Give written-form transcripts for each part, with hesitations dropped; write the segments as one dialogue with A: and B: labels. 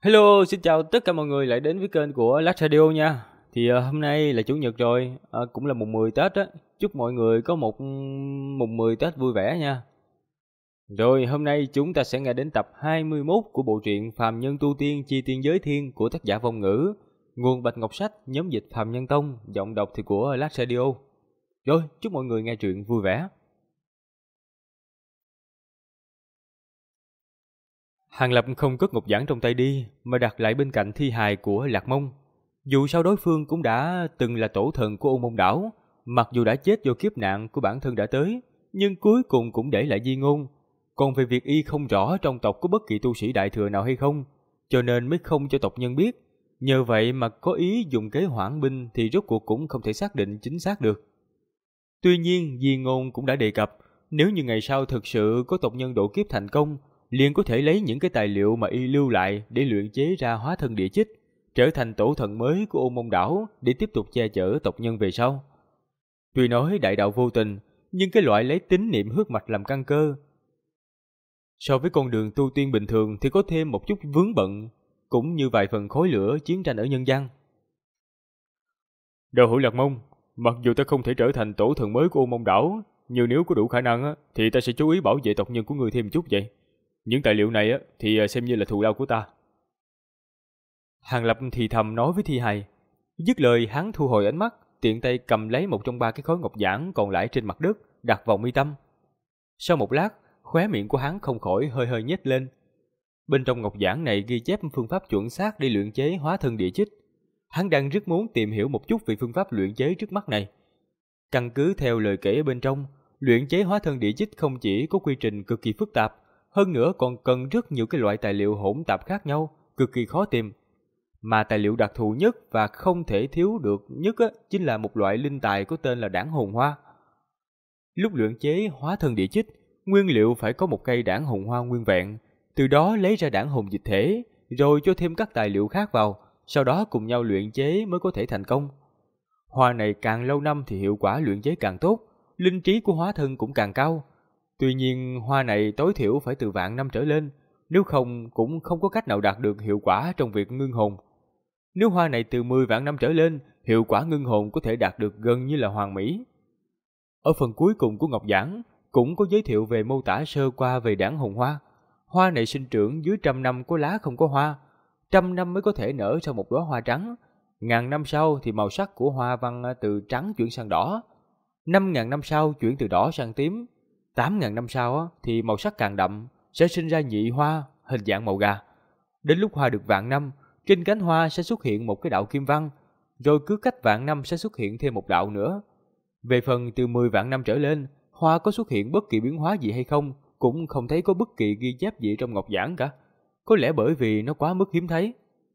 A: Hello, xin chào tất cả mọi người lại đến với kênh của Lát Radio nha. Hôm nay là Chủ nhật rồi, cũng là mùng 10 Tết á. Chúc mọi người có một mùng 10 Tết vui vẻ nha. Rồi, hôm nay chúng ta sẽ nghe đến tập 21 của bộ truyện Phàm Nhân Tu Tiên Chi Tiên Giới Thiên của tác giả Vong Ngữ. Nguồn Bạch Ngọc Sách, nhóm dịch Phàm Nhân Tông, giọng đọc thì của Lát Radio. Rồi, chúc mọi người nghe truyện vui vẻ. Hàng Lập không cất ngọc giản trong tay đi, mà đặt lại bên cạnh thi hài của Lạc Mông. Dù sao đối phương cũng đã từng là tổ thần của Ôn Môn Đảo, mặc dù đã chết do kiếp nạn của bản thân đã tới, nhưng cuối cùng cũng để lại di ngôn. Còn về việc y không rõ trong tộc có bất kỳ tu sĩ đại thừa nào hay không, cho nên mới không cho tộc nhân biết. Nhờ vậy mà có ý dùng kế hoãn binh thì rốt cuộc cũng không thể xác định chính xác được. Tuy nhiên, di ngôn cũng đã đề cập, nếu như ngày sau thực sự có tộc nhân độ kiếp thành công, liền có thể lấy những cái tài liệu mà y lưu lại để luyện chế ra hóa thân địa chích, trở thành tổ thần mới của Ôn Môn Đảo để tiếp tục che chở tộc nhân về sau. Tuy nói đại đạo vô tình, nhưng cái loại lấy tín niệm huyết mạch làm căn cơ, so với con đường tu tiên bình thường thì có thêm một chút vướng bận, cũng như vài phần khói lửa chiến tranh ở nhân gian. Đồ hữu Lạc Mông, mặc dù ta không thể trở thành tổ thần mới của Ôn Môn Đảo, nhưng nếu có đủ khả năng thì ta sẽ chú ý bảo vệ tộc nhân của ngươi thêm chút vậy. Những tài liệu này thì xem như là thù lao của ta. Hàng Lập thì thầm nói với thi hài. Dứt lời hắn thu hồi ánh mắt, tiện tay cầm lấy một trong ba cái khối ngọc giản còn lại trên mặt đất, đặt vào mi tâm. Sau một lát, khóe miệng của hắn không khỏi hơi hơi nhếch lên. Bên trong ngọc giản này ghi chép phương pháp chuẩn xác để luyện chế hóa thân địa chích. Hắn đang rất muốn tìm hiểu một chút về phương pháp luyện chế trước mắt này. Căn cứ theo lời kể ở bên trong, luyện chế hóa thân địa chích không chỉ có quy trình cực kỳ phức tạp, hơn nữa còn cần rất nhiều cái loại tài liệu hỗn tạp khác nhau, cực kỳ khó tìm. Mà tài liệu đặc thù nhất và không thể thiếu được nhất chính là một loại linh tài có tên là đảng hồn hoa. Lúc luyện chế hóa thân địa chích, nguyên liệu phải có một cây đảng hồn hoa nguyên vẹn, từ đó lấy ra đảng hồn dịch thể, rồi cho thêm các tài liệu khác vào, sau đó cùng nhau luyện chế mới có thể thành công. Hoa này càng lâu năm thì hiệu quả luyện chế càng tốt, linh trí của hóa thân cũng càng cao. Tuy nhiên hoa này tối thiểu phải từ vạn năm trở lên, nếu không cũng không có cách nào đạt được hiệu quả trong việc ngưng hồn. Nếu hoa này từ 10 vạn năm trở lên, hiệu quả ngưng hồn có thể đạt được gần như là hoàn mỹ. Ở phần cuối cùng của ngọc giản cũng có giới thiệu về mô tả sơ qua về đảng hồn hoa. Hoa này sinh trưởng dưới 100 năm có lá không có hoa, 100 năm mới có thể nở ra một đóa hoa trắng. 1000 năm sau thì màu sắc của hoa văn từ trắng chuyển sang đỏ. 5000 năm sau chuyển từ đỏ sang tím. 8000 năm sau thì màu sắc càng đậm, sẽ sinh ra nhị hoa, hình dạng màu gà. Đến lúc hoa được vạn năm, trên cánh hoa sẽ xuất hiện một cái đạo kim văn, rồi cứ cách vạn năm sẽ xuất hiện thêm một đạo nữa. Về phần từ 10 vạn năm trở lên, hoa có xuất hiện bất kỳ biến hóa gì hay không, cũng không thấy có bất kỳ ghi chép gì trong ngọc giản cả. Có lẽ bởi vì nó quá mức hiếm thấy.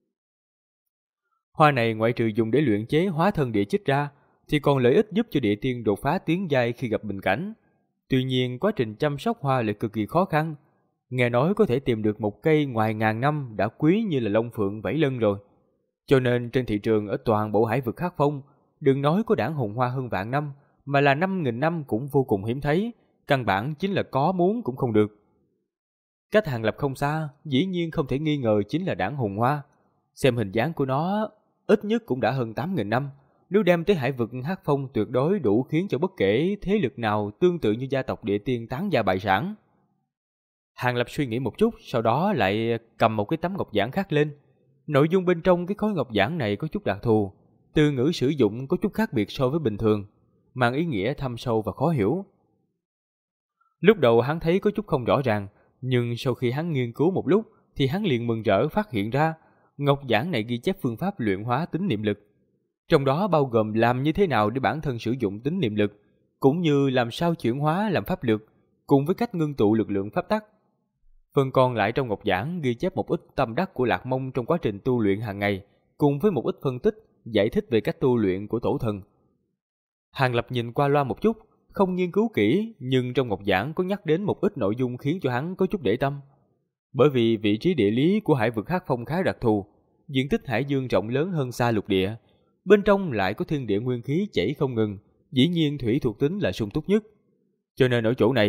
A: Hoa này ngoại trừ dùng để luyện chế hóa thân địa chích ra, thì còn lợi ích giúp cho địa tiên đột phá tiến giai khi gặp bình cảnh. Tuy nhiên quá trình chăm sóc hoa lại cực kỳ khó khăn. Nghe nói có thể tìm được một cây ngoài 1000 năm đã quý như là long phượng 7 lân rồi. Cho nên trên thị trường ở toàn bộ hải vực Hắc Phong, đừng nói có đảng hồn hoa hơn vạn năm, mà là 5000 năm cũng vô cùng hiếm thấy, căn bản chính là có muốn cũng không được. Cách Hàng Lập không xa, dĩ nhiên không thể nghi ngờ chính là đảng hồn hoa. Xem hình dáng của nó, ít nhất cũng đã hơn 8000 năm. Nếu đem tới hải vực Hắc Phong tuyệt đối đủ khiến cho bất kể thế lực nào tương tự như gia tộc địa tiên tán gia bại sản. Hàng Lập suy nghĩ một chút, sau đó lại cầm một cái tấm ngọc giản khác lên. Nội dung bên trong cái khối ngọc giản này có chút đặc thù, từ ngữ sử dụng có chút khác biệt so với bình thường, mang ý nghĩa thâm sâu và khó hiểu. Lúc đầu hắn thấy có chút không rõ ràng, nhưng sau khi hắn nghiên cứu một lúc thì hắn liền mừng rỡ phát hiện ra ngọc giản này ghi chép phương pháp luyện hóa tín niệm lực. Trong đó bao gồm làm như thế nào để bản thân sử dụng tín niệm lực, cũng như làm sao chuyển hóa làm pháp lực, cùng với cách ngưng tụ lực lượng pháp tắc. Phần còn lại trong ngọc giản ghi chép một ít tâm đắc của Lạc Mông trong quá trình tu luyện hàng ngày, cùng với một ít phân tích, giải thích về cách tu luyện của tổ thần. Hàng Lập nhìn qua loa một chút, không nghiên cứu kỹ, nhưng trong ngọc giản có nhắc đến một ít nội dung khiến cho hắn có chút để tâm. Bởi vì vị trí địa lý của hải vực Hắc Phong khá đặc thù, diện tích hải dương rộng lớn hơn xa lục địa, bên trong lại có thiên địa nguyên khí chảy không ngừng, dĩ nhiên thủy thuộc tính là sung túc nhất. Cho nên ở chỗ này,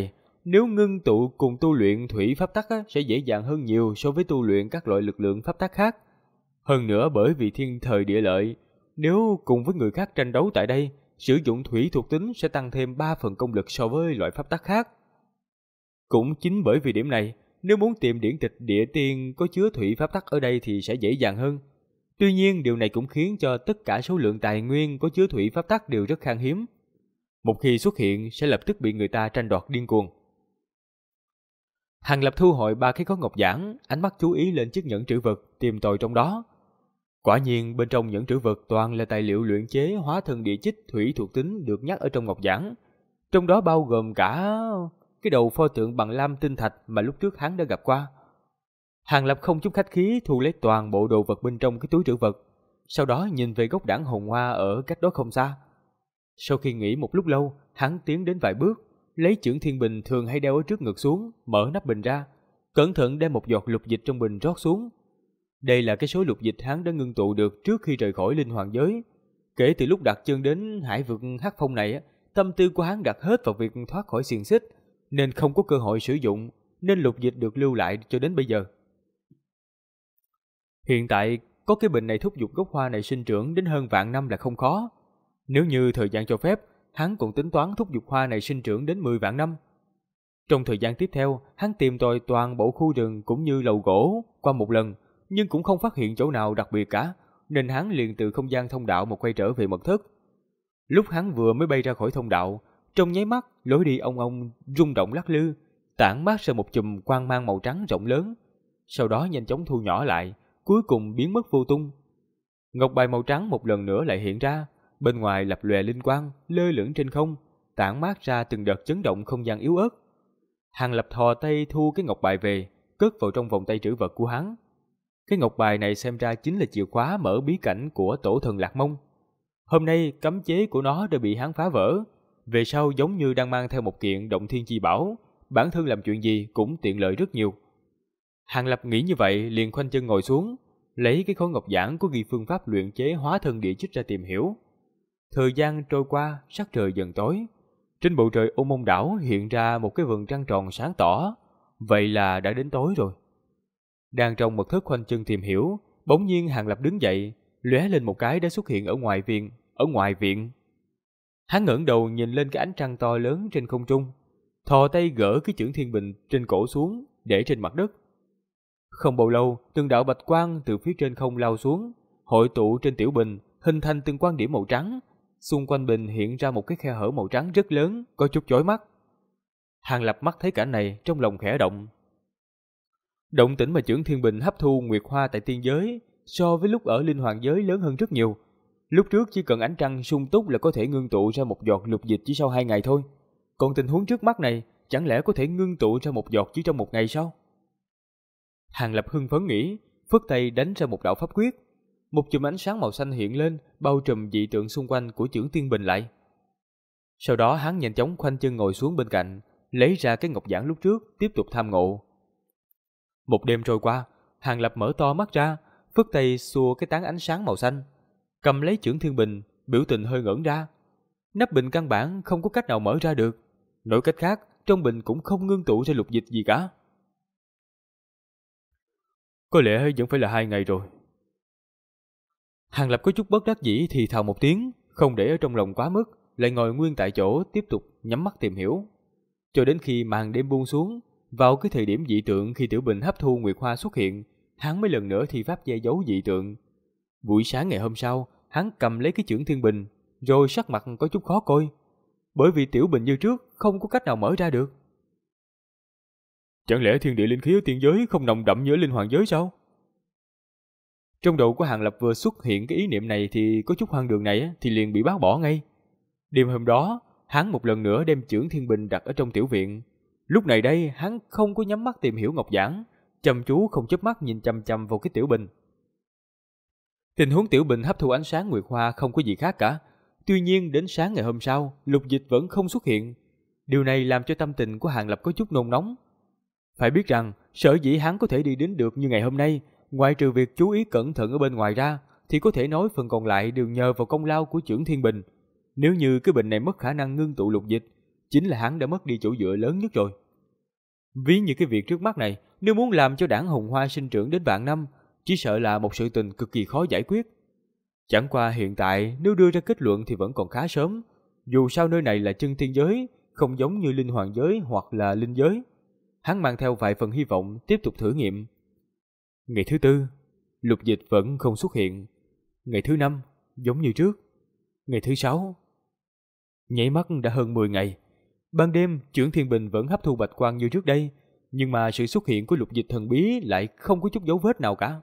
A: nếu ngưng tụ cùng tu luyện thủy pháp tắc sẽ dễ dàng hơn nhiều so với tu luyện các loại lực lượng pháp tắc khác. Hơn nữa bởi vì thiên thời địa lợi, nếu cùng với người khác tranh đấu tại đây, sử dụng thủy thuộc tính sẽ tăng thêm 3 phần công lực so với loại pháp tắc khác. Cũng chính bởi vì điểm này, nếu muốn tìm điển tịch địa tiên có chứa thủy pháp tắc ở đây thì sẽ dễ dàng hơn. Tuy nhiên điều này cũng khiến cho tất cả số lượng tài nguyên có chứa thủy pháp tắc đều rất khan hiếm. Một khi xuất hiện sẽ lập tức bị người ta tranh đoạt điên cuồng. Hàng Lập thu hồi 3 cái khối ngọc giản, ánh mắt chú ý lên chiếc nhẫn trữ vật, tìm tòi trong đó. Quả nhiên bên trong nhẫn trữ vật toàn là tài liệu luyện chế hóa thân địa chích thủy thuộc tính được nhắc ở trong ngọc giản. Trong đó bao gồm cả cái đầu pho tượng bằng lam tinh thạch mà lúc trước hắn đã gặp qua. Hàng Lập không chút khách khí thu lấy toàn bộ đồ vật bên trong cái túi trữ vật, sau đó nhìn về gốc đảng hồng hoa ở cách đó không xa. Sau khi nghĩ một lúc lâu, hắn tiến đến vài bước, lấy chưởng thiên bình thường hay đeo ở trước ngực xuống, mở nắp bình ra, cẩn thận đem một giọt lục dịch trong bình rót xuống. Đây là cái số lục dịch hắn đã ngưng tụ được trước khi rời khỏi linh hoàng giới. Kể từ lúc đặt chân đến hải vực hắc phong này, tâm tư của hắn đặt hết vào việc thoát khỏi xiềng xích, nên không có cơ hội sử dụng, nên lục dịch được lưu lại cho đến bây giờ. Hiện tại, có cái bình này thúc giục gốc hoa này sinh trưởng đến hơn vạn năm là không khó. Nếu như thời gian cho phép, hắn cũng tính toán thúc giục hoa này sinh trưởng đến 10 vạn năm. Trong thời gian tiếp theo, hắn tìm tòi toàn bộ khu rừng cũng như lầu gỗ qua một lần, nhưng cũng không phát hiện chỗ nào đặc biệt cả, nên hắn liền từ không gian thông đạo mà quay trở về mật thất. Lúc hắn vừa mới bay ra khỏi thông đạo, trong nháy mắt, lối đi ong ong rung động lắc lư, tản mát ra một chùm quang mang màu trắng rộng lớn, sau đó nhanh chóng thu nhỏ lại, cuối cùng biến mất vô tung. Ngọc bài màu trắng một lần nữa lại hiện ra, bên ngoài lập lòe linh quang, lơ lửng trên không, tản mát ra từng đợt chấn động không gian yếu ớt. Hàng Lập thò tay thu cái ngọc bài về, cất vào trong vòng tay trữ vật của hắn. Cái ngọc bài này xem ra chính là chìa khóa mở bí cảnh của tổ thần Lạc Mông. Hôm nay cấm chế của nó đã bị hắn phá vỡ, về sau giống như đang mang theo một kiện động thiên chi bảo, bản thân làm chuyện gì cũng tiện lợi rất nhiều. Hàng Lập nghĩ như vậy liền khoanh chân ngồi xuống, lấy cái khối ngọc giản có ghi phương pháp luyện chế hóa thân địa chích ra tìm hiểu. Thời gian trôi qua, sắc trời dần tối. Trên bầu trời Ô Mông đảo hiện ra một cái vầng trăng tròn sáng tỏ, vậy là đã đến tối rồi. Đang trong mật thất khoanh chân tìm hiểu, bỗng nhiên Hàng Lập đứng dậy, lóe lên một cái đã xuất hiện ở ngoài viện. Hắn ngẩng đầu nhìn lên cái ánh trăng to lớn trên không trung, thò tay gỡ cái chưởng thiên bình trên cổ xuống, để trên mặt đất. Không bao lâu, từng đạo bạch quang từ phía trên không lao xuống, hội tụ trên tiểu bình, hình thành từng quan điểm màu trắng. Xung quanh bình hiện ra một cái khe hở màu trắng rất lớn, có chút chói mắt. Hàng Lập mắt thấy cảnh này, trong lòng khẽ động. Động tĩnh mà chưởng thiên bình hấp thu nguyệt hoa tại tiên giới, so với lúc ở linh hoàng giới lớn hơn rất nhiều. Lúc trước chỉ cần ánh trăng sung túc là có thể ngưng tụ ra một giọt lục dịch chỉ sau 2 ngày thôi. Còn tình huống trước mắt này, chẳng lẽ có thể ngưng tụ ra một giọt chỉ trong 1 ngày sao? Hàng Lập hưng phấn nghĩ, phất tay đánh ra một đạo pháp quyết. Một chùm ánh sáng màu xanh hiện lên, bao trùm dị tượng xung quanh của chưởng tiên bình lại. Sau đó hắn nhanh chóng khoanh chân ngồi xuống bên cạnh, lấy ra cái ngọc giản lúc trước, tiếp tục tham ngộ. Một đêm trôi qua, Hàng Lập mở to mắt ra, phất tay xua cái tán ánh sáng màu xanh, cầm lấy chưởng thiên bình, biểu tình hơi ngẩn ra. Nắp bình căn bản không có cách nào mở ra được, nói cách khác, trong bình cũng không ngưng tụ ra lục dịch gì cả. Có lẽ vẫn phải là 2 ngày rồi. Hàng Lập có chút bất đắc dĩ thì thào một tiếng, không để ở trong lòng quá mức, lại ngồi nguyên tại chỗ tiếp tục nhắm mắt tìm hiểu. Cho đến khi màn đêm buông xuống, vào cái thời điểm dị tượng khi tiểu bình hấp thu nguyệt hoa xuất hiện, hắn mới lần nữa thi pháp che giấu dị tượng. Buổi sáng ngày hôm sau, hắn cầm lấy cái chưởng thiên bình, rồi sắc mặt có chút khó coi, bởi vì tiểu bình như trước không có cách nào mở ra được. Chẳng lẽ thiên địa linh khí ở tiên giới không nồng đậm như ở linh hoàng giới sao? Trong đầu của Hàng Lập vừa xuất hiện cái ý niệm này thì có chút hoang đường này thì liền bị bác bỏ ngay. Đêm hôm đó, hắn một lần nữa đem chưởng thiên bình đặt ở trong tiểu viện. Lúc này đây, hắn không có nhắm mắt tìm hiểu ngọc giản, chăm chú không chớp mắt nhìn chằm chằm vào cái tiểu bình. Tình huống tiểu bình hấp thu ánh sáng nguyệt hoa không có gì khác cả. Tuy nhiên đến sáng ngày hôm sau, lục dịch vẫn không xuất hiện. Điều này làm cho tâm tình của Hàng Lập có chút nôn nóng. Phải biết rằng, sở dĩ hắn có thể đi đến được như ngày hôm nay, ngoài trừ việc chú ý cẩn thận ở bên ngoài ra, thì có thể nói phần còn lại đều nhờ vào công lao của chưởng thiên bình. Nếu như cái bình này mất khả năng ngưng tụ lục dịch, chính là hắn đã mất đi chỗ dựa lớn nhất rồi. Ví như cái việc trước mắt này, nếu muốn làm cho đảng Hồng Hoa sinh trưởng đến vạn năm, chỉ sợ là một sự tình cực kỳ khó giải quyết. Chẳng qua hiện tại nếu đưa ra kết luận thì vẫn còn khá sớm. Dù sao nơi này là chân thiên giới, không giống như linh hoàng giới hoặc là linh giới. Hắn mang theo vài phần hy vọng tiếp tục thử nghiệm. Ngày thứ tư, Lục Dịch vẫn không xuất hiện. Ngày thứ năm, giống như trước. Ngày thứ sáu. Nháy mắt đã hơn 10 ngày. Ban đêm, Chưởng Thiên Bình vẫn hấp thu bạch quang như trước đây, nhưng mà sự xuất hiện của Lục Dịch thần bí lại không có chút dấu vết nào cả.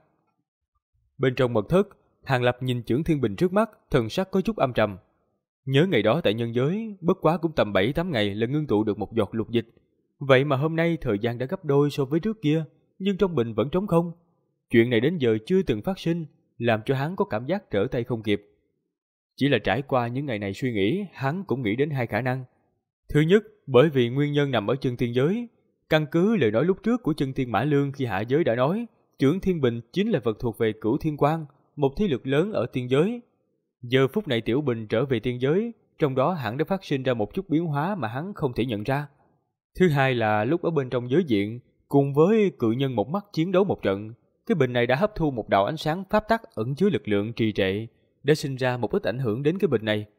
A: Bên trong mật thất, Hàng Lập nhìn Chưởng Thiên Bình trước mắt, thần sắc có chút âm trầm. Nhớ ngày đó tại nhân giới, bất quá cũng tầm 7-8 ngày là ngưng tụ được một giọt lục dịch. Vậy mà hôm nay thời gian đã gấp đôi so với trước kia, nhưng trong bình vẫn trống không. Chuyện này đến giờ chưa từng phát sinh, làm cho hắn có cảm giác trở tay không kịp. Chỉ là trải qua những ngày này suy nghĩ, hắn cũng nghĩ đến hai khả năng. Thứ nhất, bởi vì nguyên nhân nằm ở chân thiên giới. Căn cứ lời nói lúc trước của chân thiên Mã Lương khi hạ giới đã nói, Chưởng Thiên Bình chính là vật thuộc về Cửu Thiên Quang, một thế lực lớn ở tiên giới. Giờ phút này Tiểu Bình trở về tiên giới, trong đó hẳn đã phát sinh ra một chút biến hóa mà hắn không thể nhận ra. Thứ hai là lúc ở bên trong giới diện, cùng với cự nhân một mắt chiến đấu một trận, cái bình này đã hấp thu một đạo ánh sáng pháp tắc ẩn chứa lực lượng trì trệ, đã sinh ra một ít ảnh hưởng đến cái bình này.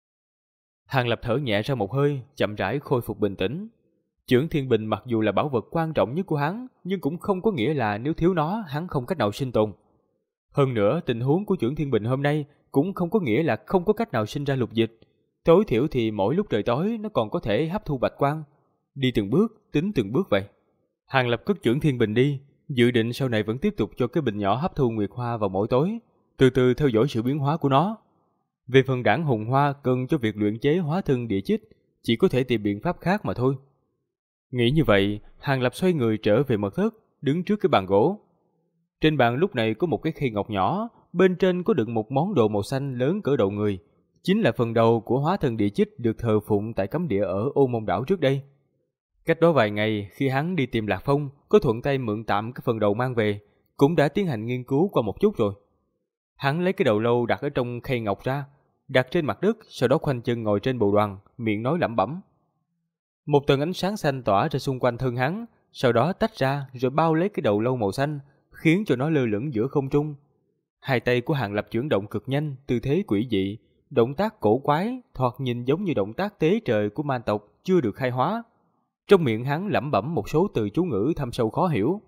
A: Hàng Lập thở nhẹ ra một hơi, chậm rãi khôi phục bình tĩnh. Chưởng Thiên Bình mặc dù là bảo vật quan trọng nhất của hắn, nhưng cũng không có nghĩa là nếu thiếu nó, hắn không cách nào sinh tồn. Hơn nữa, tình huống của Chưởng Thiên Bình hôm nay cũng không có nghĩa là không có cách nào sinh ra lục dịch. Tối thiểu thì mỗi lúc trời tối nó còn có thể hấp thu bạch quang. Đi từng bước, tính từng bước vậy. Hàng Lập cất Chưởng Thiên Bình đi, dự định sau này vẫn tiếp tục cho cái bình nhỏ hấp thu nguyệt hoa vào mỗi tối, từ từ theo dõi sự biến hóa của nó. Về phần đảng hùng hoa cần cho việc luyện chế hóa thân địa chích, chỉ có thể tìm biện pháp khác mà thôi. Nghĩ như vậy, Hàng Lập xoay người trở về mật thất, đứng trước cái bàn gỗ. Trên bàn lúc này có một cái khay ngọc nhỏ, bên trên có đựng một món đồ màu xanh lớn cỡ đầu người, chính là phần đầu của hóa thân địa chích được thờ phụng tại cấm địa ở Ô Môn đảo trước đây. Cách đó vài ngày, khi hắn đi tìm Lạc Phong, có thuận tay mượn tạm cái phần đầu mang về, cũng đã tiến hành nghiên cứu qua một chút rồi. Hắn lấy cái đầu lâu đặt ở trong khay ngọc ra, đặt trên mặt đất, sau đó khoanh chân ngồi trên bồ đoàn, miệng nói lẩm bẩm. Một tầng ánh sáng xanh tỏa ra xung quanh thân hắn, sau đó tách ra rồi bao lấy cái đầu lâu màu xanh, khiến cho nó lơ lửng giữa không trung. Hai tay của Hàng Lập chuyển động cực nhanh, tư thế quỷ dị, động tác cổ quái, thoạt nhìn giống như động tác tế trời của man tộc chưa được khai hóa. Trong miệng hắn lẩm bẩm một số từ chú ngữ thâm sâu khó hiểu.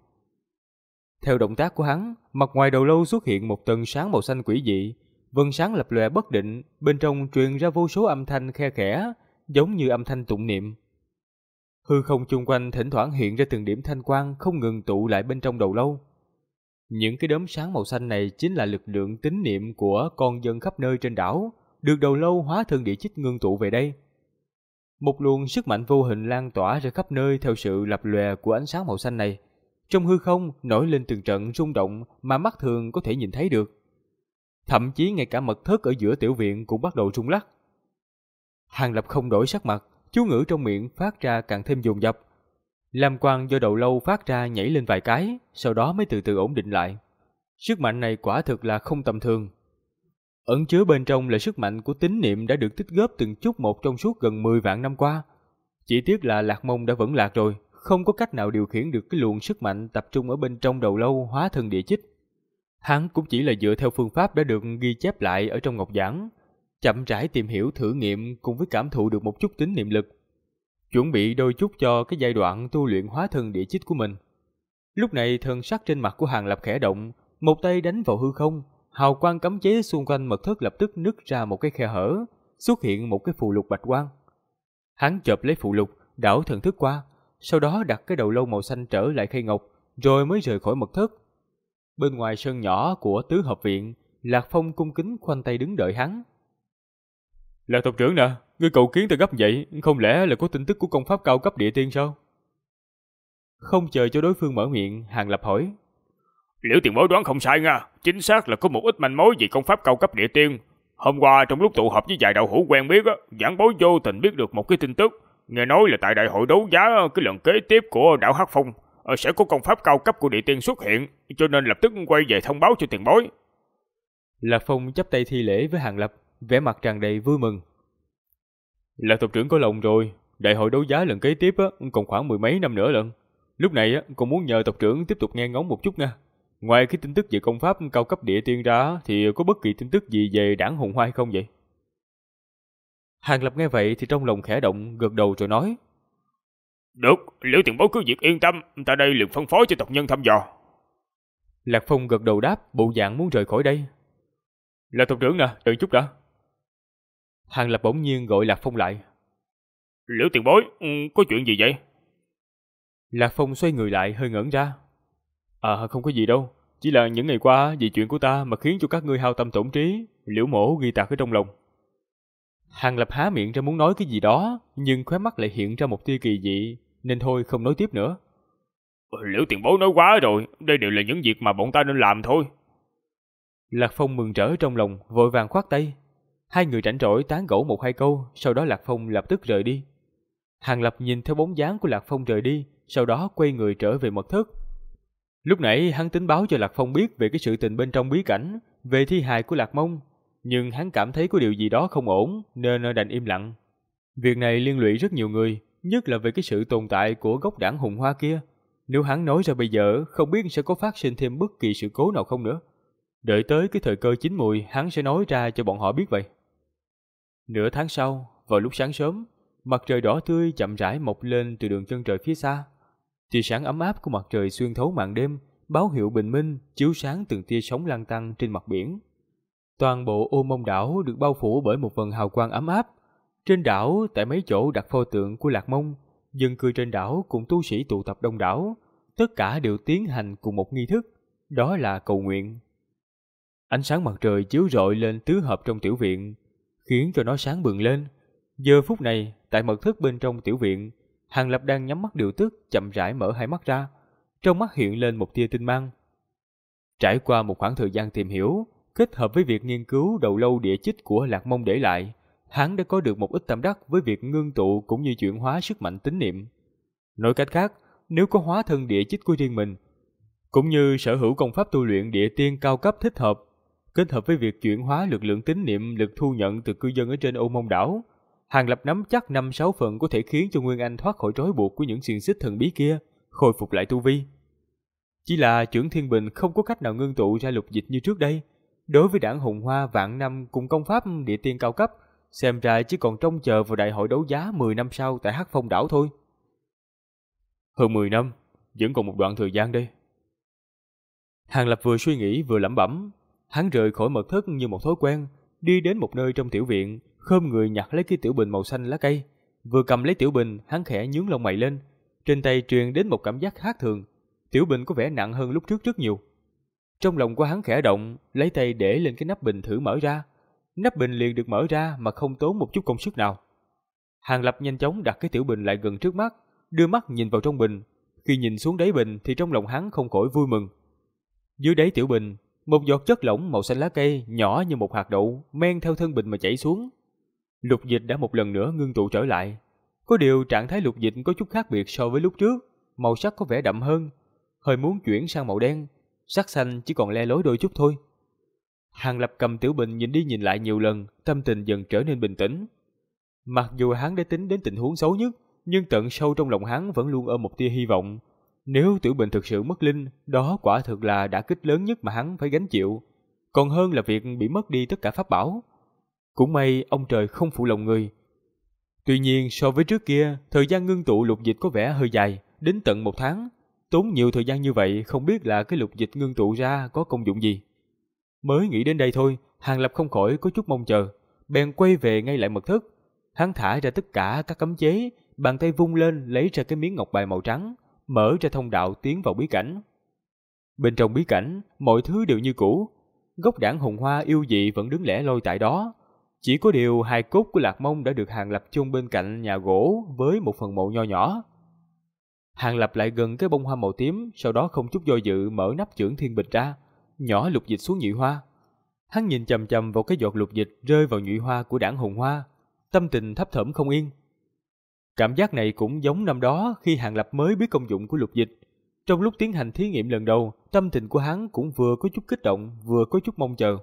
A: Theo động tác của hắn, mặt ngoài đầu lâu xuất hiện một tầng sáng màu xanh quỷ dị, vân sáng lập lòe bất định, bên trong truyền ra vô số âm thanh khe khẽ, giống như âm thanh tụng niệm. Hư không chung quanh thỉnh thoảng hiện ra từng điểm thanh quang không ngừng tụ lại bên trong đầu lâu. Những cái đốm sáng màu xanh này chính là lực lượng tín niệm của con dân khắp nơi trên đảo, được đầu lâu hóa thân địa chích ngưng tụ về đây. Một luồng sức mạnh vô hình lan tỏa ra khắp nơi theo sự lập lòe của ánh sáng màu xanh này. Trong hư không nổi lên từng trận rung động mà mắt thường có thể nhìn thấy được. Thậm chí ngay cả mật thất ở giữa tiểu viện cũng bắt đầu rung lắc. Hàng Lập không đổi sắc mặt, chú ngữ trong miệng phát ra càng thêm dồn dập. Lam quang do đầu lâu phát ra nhảy lên vài cái, sau đó mới từ từ ổn định lại. Sức mạnh này quả thực là không tầm thường. Ẩn chứa bên trong là sức mạnh của tín niệm đã được tích góp từng chút một trong suốt gần 10 vạn năm qua. Chỉ tiếc là Lạc Mông đã vẫn lạc rồi, không có cách nào điều khiển được cái luồng sức mạnh tập trung ở bên trong đầu lâu hóa thân địa chích. Hắn cũng chỉ là dựa theo phương pháp đã được ghi chép lại ở trong ngọc giảng, chậm rãi tìm hiểu thử nghiệm cùng với cảm thụ được một chút tín niệm lực, chuẩn bị đôi chút cho cái giai đoạn tu luyện hóa thân địa chích của mình. Lúc này thần sắc trên mặt của Hàng Lập khẽ động, một tay đánh vào hư không, hào quang cấm chế xung quanh mật thất lập tức nứt ra một cái khe hở, xuất hiện một cái phù lục bạch quang. Hắn chộp lấy phù lục, đảo thần thức qua, sau đó đặt cái đầu lâu màu xanh trở lại khay ngọc, rồi mới rời khỏi mật thất. Bên ngoài sân nhỏ của tứ hợp viện, Lạc Phong cung kính khoanh tay đứng đợi hắn. Lạc tộc trưởng nè, ngươi cầu kiến ta gấp vậy, không lẽ là có tin tức của công pháp cao cấp địa tiên sao? Không chờ cho đối phương mở miệng, Hàng Lập hỏi.
B: Liễu tiền bối đoán không sai nha, chính xác là có một ít manh mối về công pháp cao cấp địa tiên. Hôm qua trong lúc tụ họp với vài đạo hữu quen biết, giảng bối vô tình biết được một cái tin tức. Nghe nói là tại đại hội đấu giá cái lần kế tiếp của đảo Hắc Phong sẽ có công pháp cao cấp của địa tiên xuất hiện, cho nên lập tức quay về thông báo cho tiền bối.
A: Lạc Phong chắp tay thi lễ với Hàng Lập, vẻ mặt tràn đầy vui mừng. Lạc tộc trưởng có lòng rồi, đại hội đấu giá lần kế tiếp còn khoảng 10 mấy năm nữa lận. Lúc này á, còn muốn nhờ tộc trưởng tiếp tục nghe ngóng một chút nha. Ngoài cái tin tức về công pháp cao cấp địa tiên ra thì có bất kỳ tin tức gì về đảng Hùng Hoa hay không vậy? Hàng Lập nghe vậy thì trong lòng khẽ động, gật đầu rồi nói.
B: Được, Liễu tiền bối cứ việc yên tâm, ta đây liền phân phối cho tộc nhân thăm dò.
A: Lạc Phong gật đầu đáp, bộ dạng muốn rời khỏi đây. Là tộc trưởng nè, đợi chút đã. Hàng Lập bỗng nhiên gọi Lạc Phong lại.
B: Liễu tiền bối, có chuyện gì vậy?
A: Lạc Phong xoay người lại hơi ngẩn ra. Không có gì đâu, chỉ là những ngày qua vì chuyện của ta mà khiến cho các ngươi hao tâm tổn trí, Liễu mổ ghi tạc ở trong lòng. Hàng Lập há miệng ra muốn nói cái gì đó, nhưng khóe mắt lại hiện ra một tia kỳ dị, nên thôi không nói tiếp nữa.
B: Liễu tiền bối nói quá rồi, đây đều là những việc mà bọn ta nên làm thôi.
A: Lạc Phong mừng rỡ trong lòng, vội vàng khoát tay. Hai người rảnh rỗi tán gẫu một hai câu, sau đó Lạc Phong lập tức rời đi. Hàng Lập nhìn theo bóng dáng của Lạc Phong rời đi, sau đó quay người trở về mật thất. Lúc nãy hắn tính báo cho Lạc Phong biết về cái sự tình bên trong bí cảnh, về thi hài của Lạc Mông, nhưng hắn cảm thấy có điều gì đó không ổn nên đành im lặng. Việc này liên lụy rất nhiều người, nhất là về cái sự tồn tại của gốc đảng Hùng Hoa kia. Nếu hắn nói ra bây giờ, không biết sẽ có phát sinh thêm bất kỳ sự cố nào không nữa. Đợi tới cái thời cơ chín mùi, hắn sẽ nói ra cho bọn họ biết vậy. Nửa tháng sau, vào lúc sáng sớm, mặt trời đỏ tươi chậm rãi mọc lên từ đường chân trời phía xa. Tia sáng ấm áp của mặt trời xuyên thấu màn đêm, báo hiệu bình minh, chiếu sáng từng tia sóng lăn tăn trên mặt biển. Toàn bộ Ô Mông đảo được bao phủ bởi một vầng hào quang ấm áp. Trên đảo, tại mấy chỗ đặt pho tượng của Lạc Mông, dân cư trên đảo cùng tu sĩ tụ tập đông đảo, tất cả đều tiến hành cùng một nghi thức, đó là cầu nguyện. Ánh sáng mặt trời chiếu rọi lên tứ hợp trong tiểu viện, khiến cho nó sáng bừng lên. Giờ phút này, tại mật thất bên trong tiểu viện, Hàng Lập đang nhắm mắt điều tức, chậm rãi mở hai mắt ra, trong mắt hiện lên một tia tinh mang. Trải qua một khoảng thời gian tìm hiểu, kết hợp với việc nghiên cứu đầu lâu địa chích của Lạc Mông để lại, hắn đã có được một ít tâm đắc với việc ngưng tụ cũng như chuyển hóa sức mạnh tín niệm. Nói cách khác, nếu có hóa thân địa chích của riêng mình, cũng như sở hữu công pháp tu luyện địa tiên cao cấp thích hợp, kết hợp với việc chuyển hóa lực lượng tín niệm lực thu nhận từ cư dân ở trên Ô Mông đảo, Hàng Lập nắm chắc 5-6 phần có thể khiến cho Nguyên Anh thoát khỏi trói buộc của những xiềng xích thần bí kia, khôi phục lại tu vi. Chỉ là Chưởng Thiên Bình không có cách nào ngưng tụ ra lục dịch như trước đây. Đối với đảng Hùng Hoa vạn năm cùng công pháp địa tiên cao cấp, xem ra chỉ còn trông chờ vào đại hội đấu giá 10 năm sau tại Hắc Phong đảo thôi. Hơn 10 năm, vẫn còn một đoạn thời gian đây. Hàng Lập vừa suy nghĩ vừa lẩm bẩm, hắn rời khỏi mật thất như một thói quen, đi đến một nơi trong tiểu viện, khom người nhặt lấy cái tiểu bình màu xanh lá cây. Vừa cầm lấy tiểu bình, hắn khẽ nhướng lông mày lên, trên tay truyền đến một cảm giác khác thường. Tiểu bình có vẻ nặng hơn lúc trước rất nhiều. Trong lòng của hắn khẽ động, lấy tay để lên cái nắp bình thử mở ra. Nắp bình liền được mở ra mà không tốn một chút công sức nào. Hàng Lập nhanh chóng đặt cái tiểu bình lại gần trước mắt, đưa mắt nhìn vào trong bình. Khi nhìn xuống đáy bình thì trong lòng hắn không khỏi vui mừng. Dưới đáy tiểu bình, một giọt chất lỏng màu xanh lá cây nhỏ như một hạt đậu men theo thân bình mà chảy xuống. Lục dịch đã một lần nữa ngưng tụ trở lại. Có điều trạng thái lục dịch có chút khác biệt so với lúc trước, màu sắc có vẻ đậm hơn, hơi muốn chuyển sang màu đen, sắc xanh chỉ còn le lối đôi chút thôi. Hàng Lập cầm tiểu bình nhìn đi nhìn lại nhiều lần, tâm tình dần trở nên bình tĩnh. Mặc dù hắn đã tính đến tình huống xấu nhất, nhưng tận sâu trong lòng hắn vẫn luôn ôm một tia hy vọng. Nếu tiểu bình thực sự mất linh, đó quả thực là đả kích lớn nhất mà hắn phải gánh chịu, còn hơn là việc bị mất đi tất cả pháp bảo. Cũng may ông trời không phụ lòng người. Tuy nhiên so với trước kia, thời gian ngưng tụ lục dịch có vẻ hơi dài, đến tận 1 tháng. Tốn nhiều thời gian như vậy, không biết là cái lục dịch ngưng tụ ra có công dụng gì. Mới nghĩ đến đây thôi, Hàng Lập không khỏi có chút mong chờ, bèn quay về ngay lại mật thất. Hắn thả ra tất cả các cấm chế, bàn tay vung lên lấy ra cái miếng ngọc bài màu trắng, mở ra thông đạo tiến vào bí cảnh. Bên trong bí cảnh, mọi thứ đều như cũ. Gốc đảng Hùng Hoa yêu dị vẫn đứng lẻ loi tại đó. Chỉ có điều hài cốt của Lạc Mông đã được Hàng Lập chôn bên cạnh nhà gỗ với một phần mộ nho nhỏ. Hàng Lập lại gần cái bông hoa màu tím, sau đó không chút do dự mở nắp Chưởng Thiên Bình ra, nhỏ lục dịch xuống nhụy hoa. Hắn nhìn chằm chằm vào cái giọt lục dịch rơi vào nhụy hoa của đảng Hùng Hoa, tâm tình thấp thỏm không yên. Cảm giác này cũng giống năm đó khi Hàng Lập mới biết công dụng của lục dịch. Trong lúc tiến hành thí nghiệm lần đầu, tâm tình của hắn cũng vừa có chút kích động, vừa có chút mong chờ.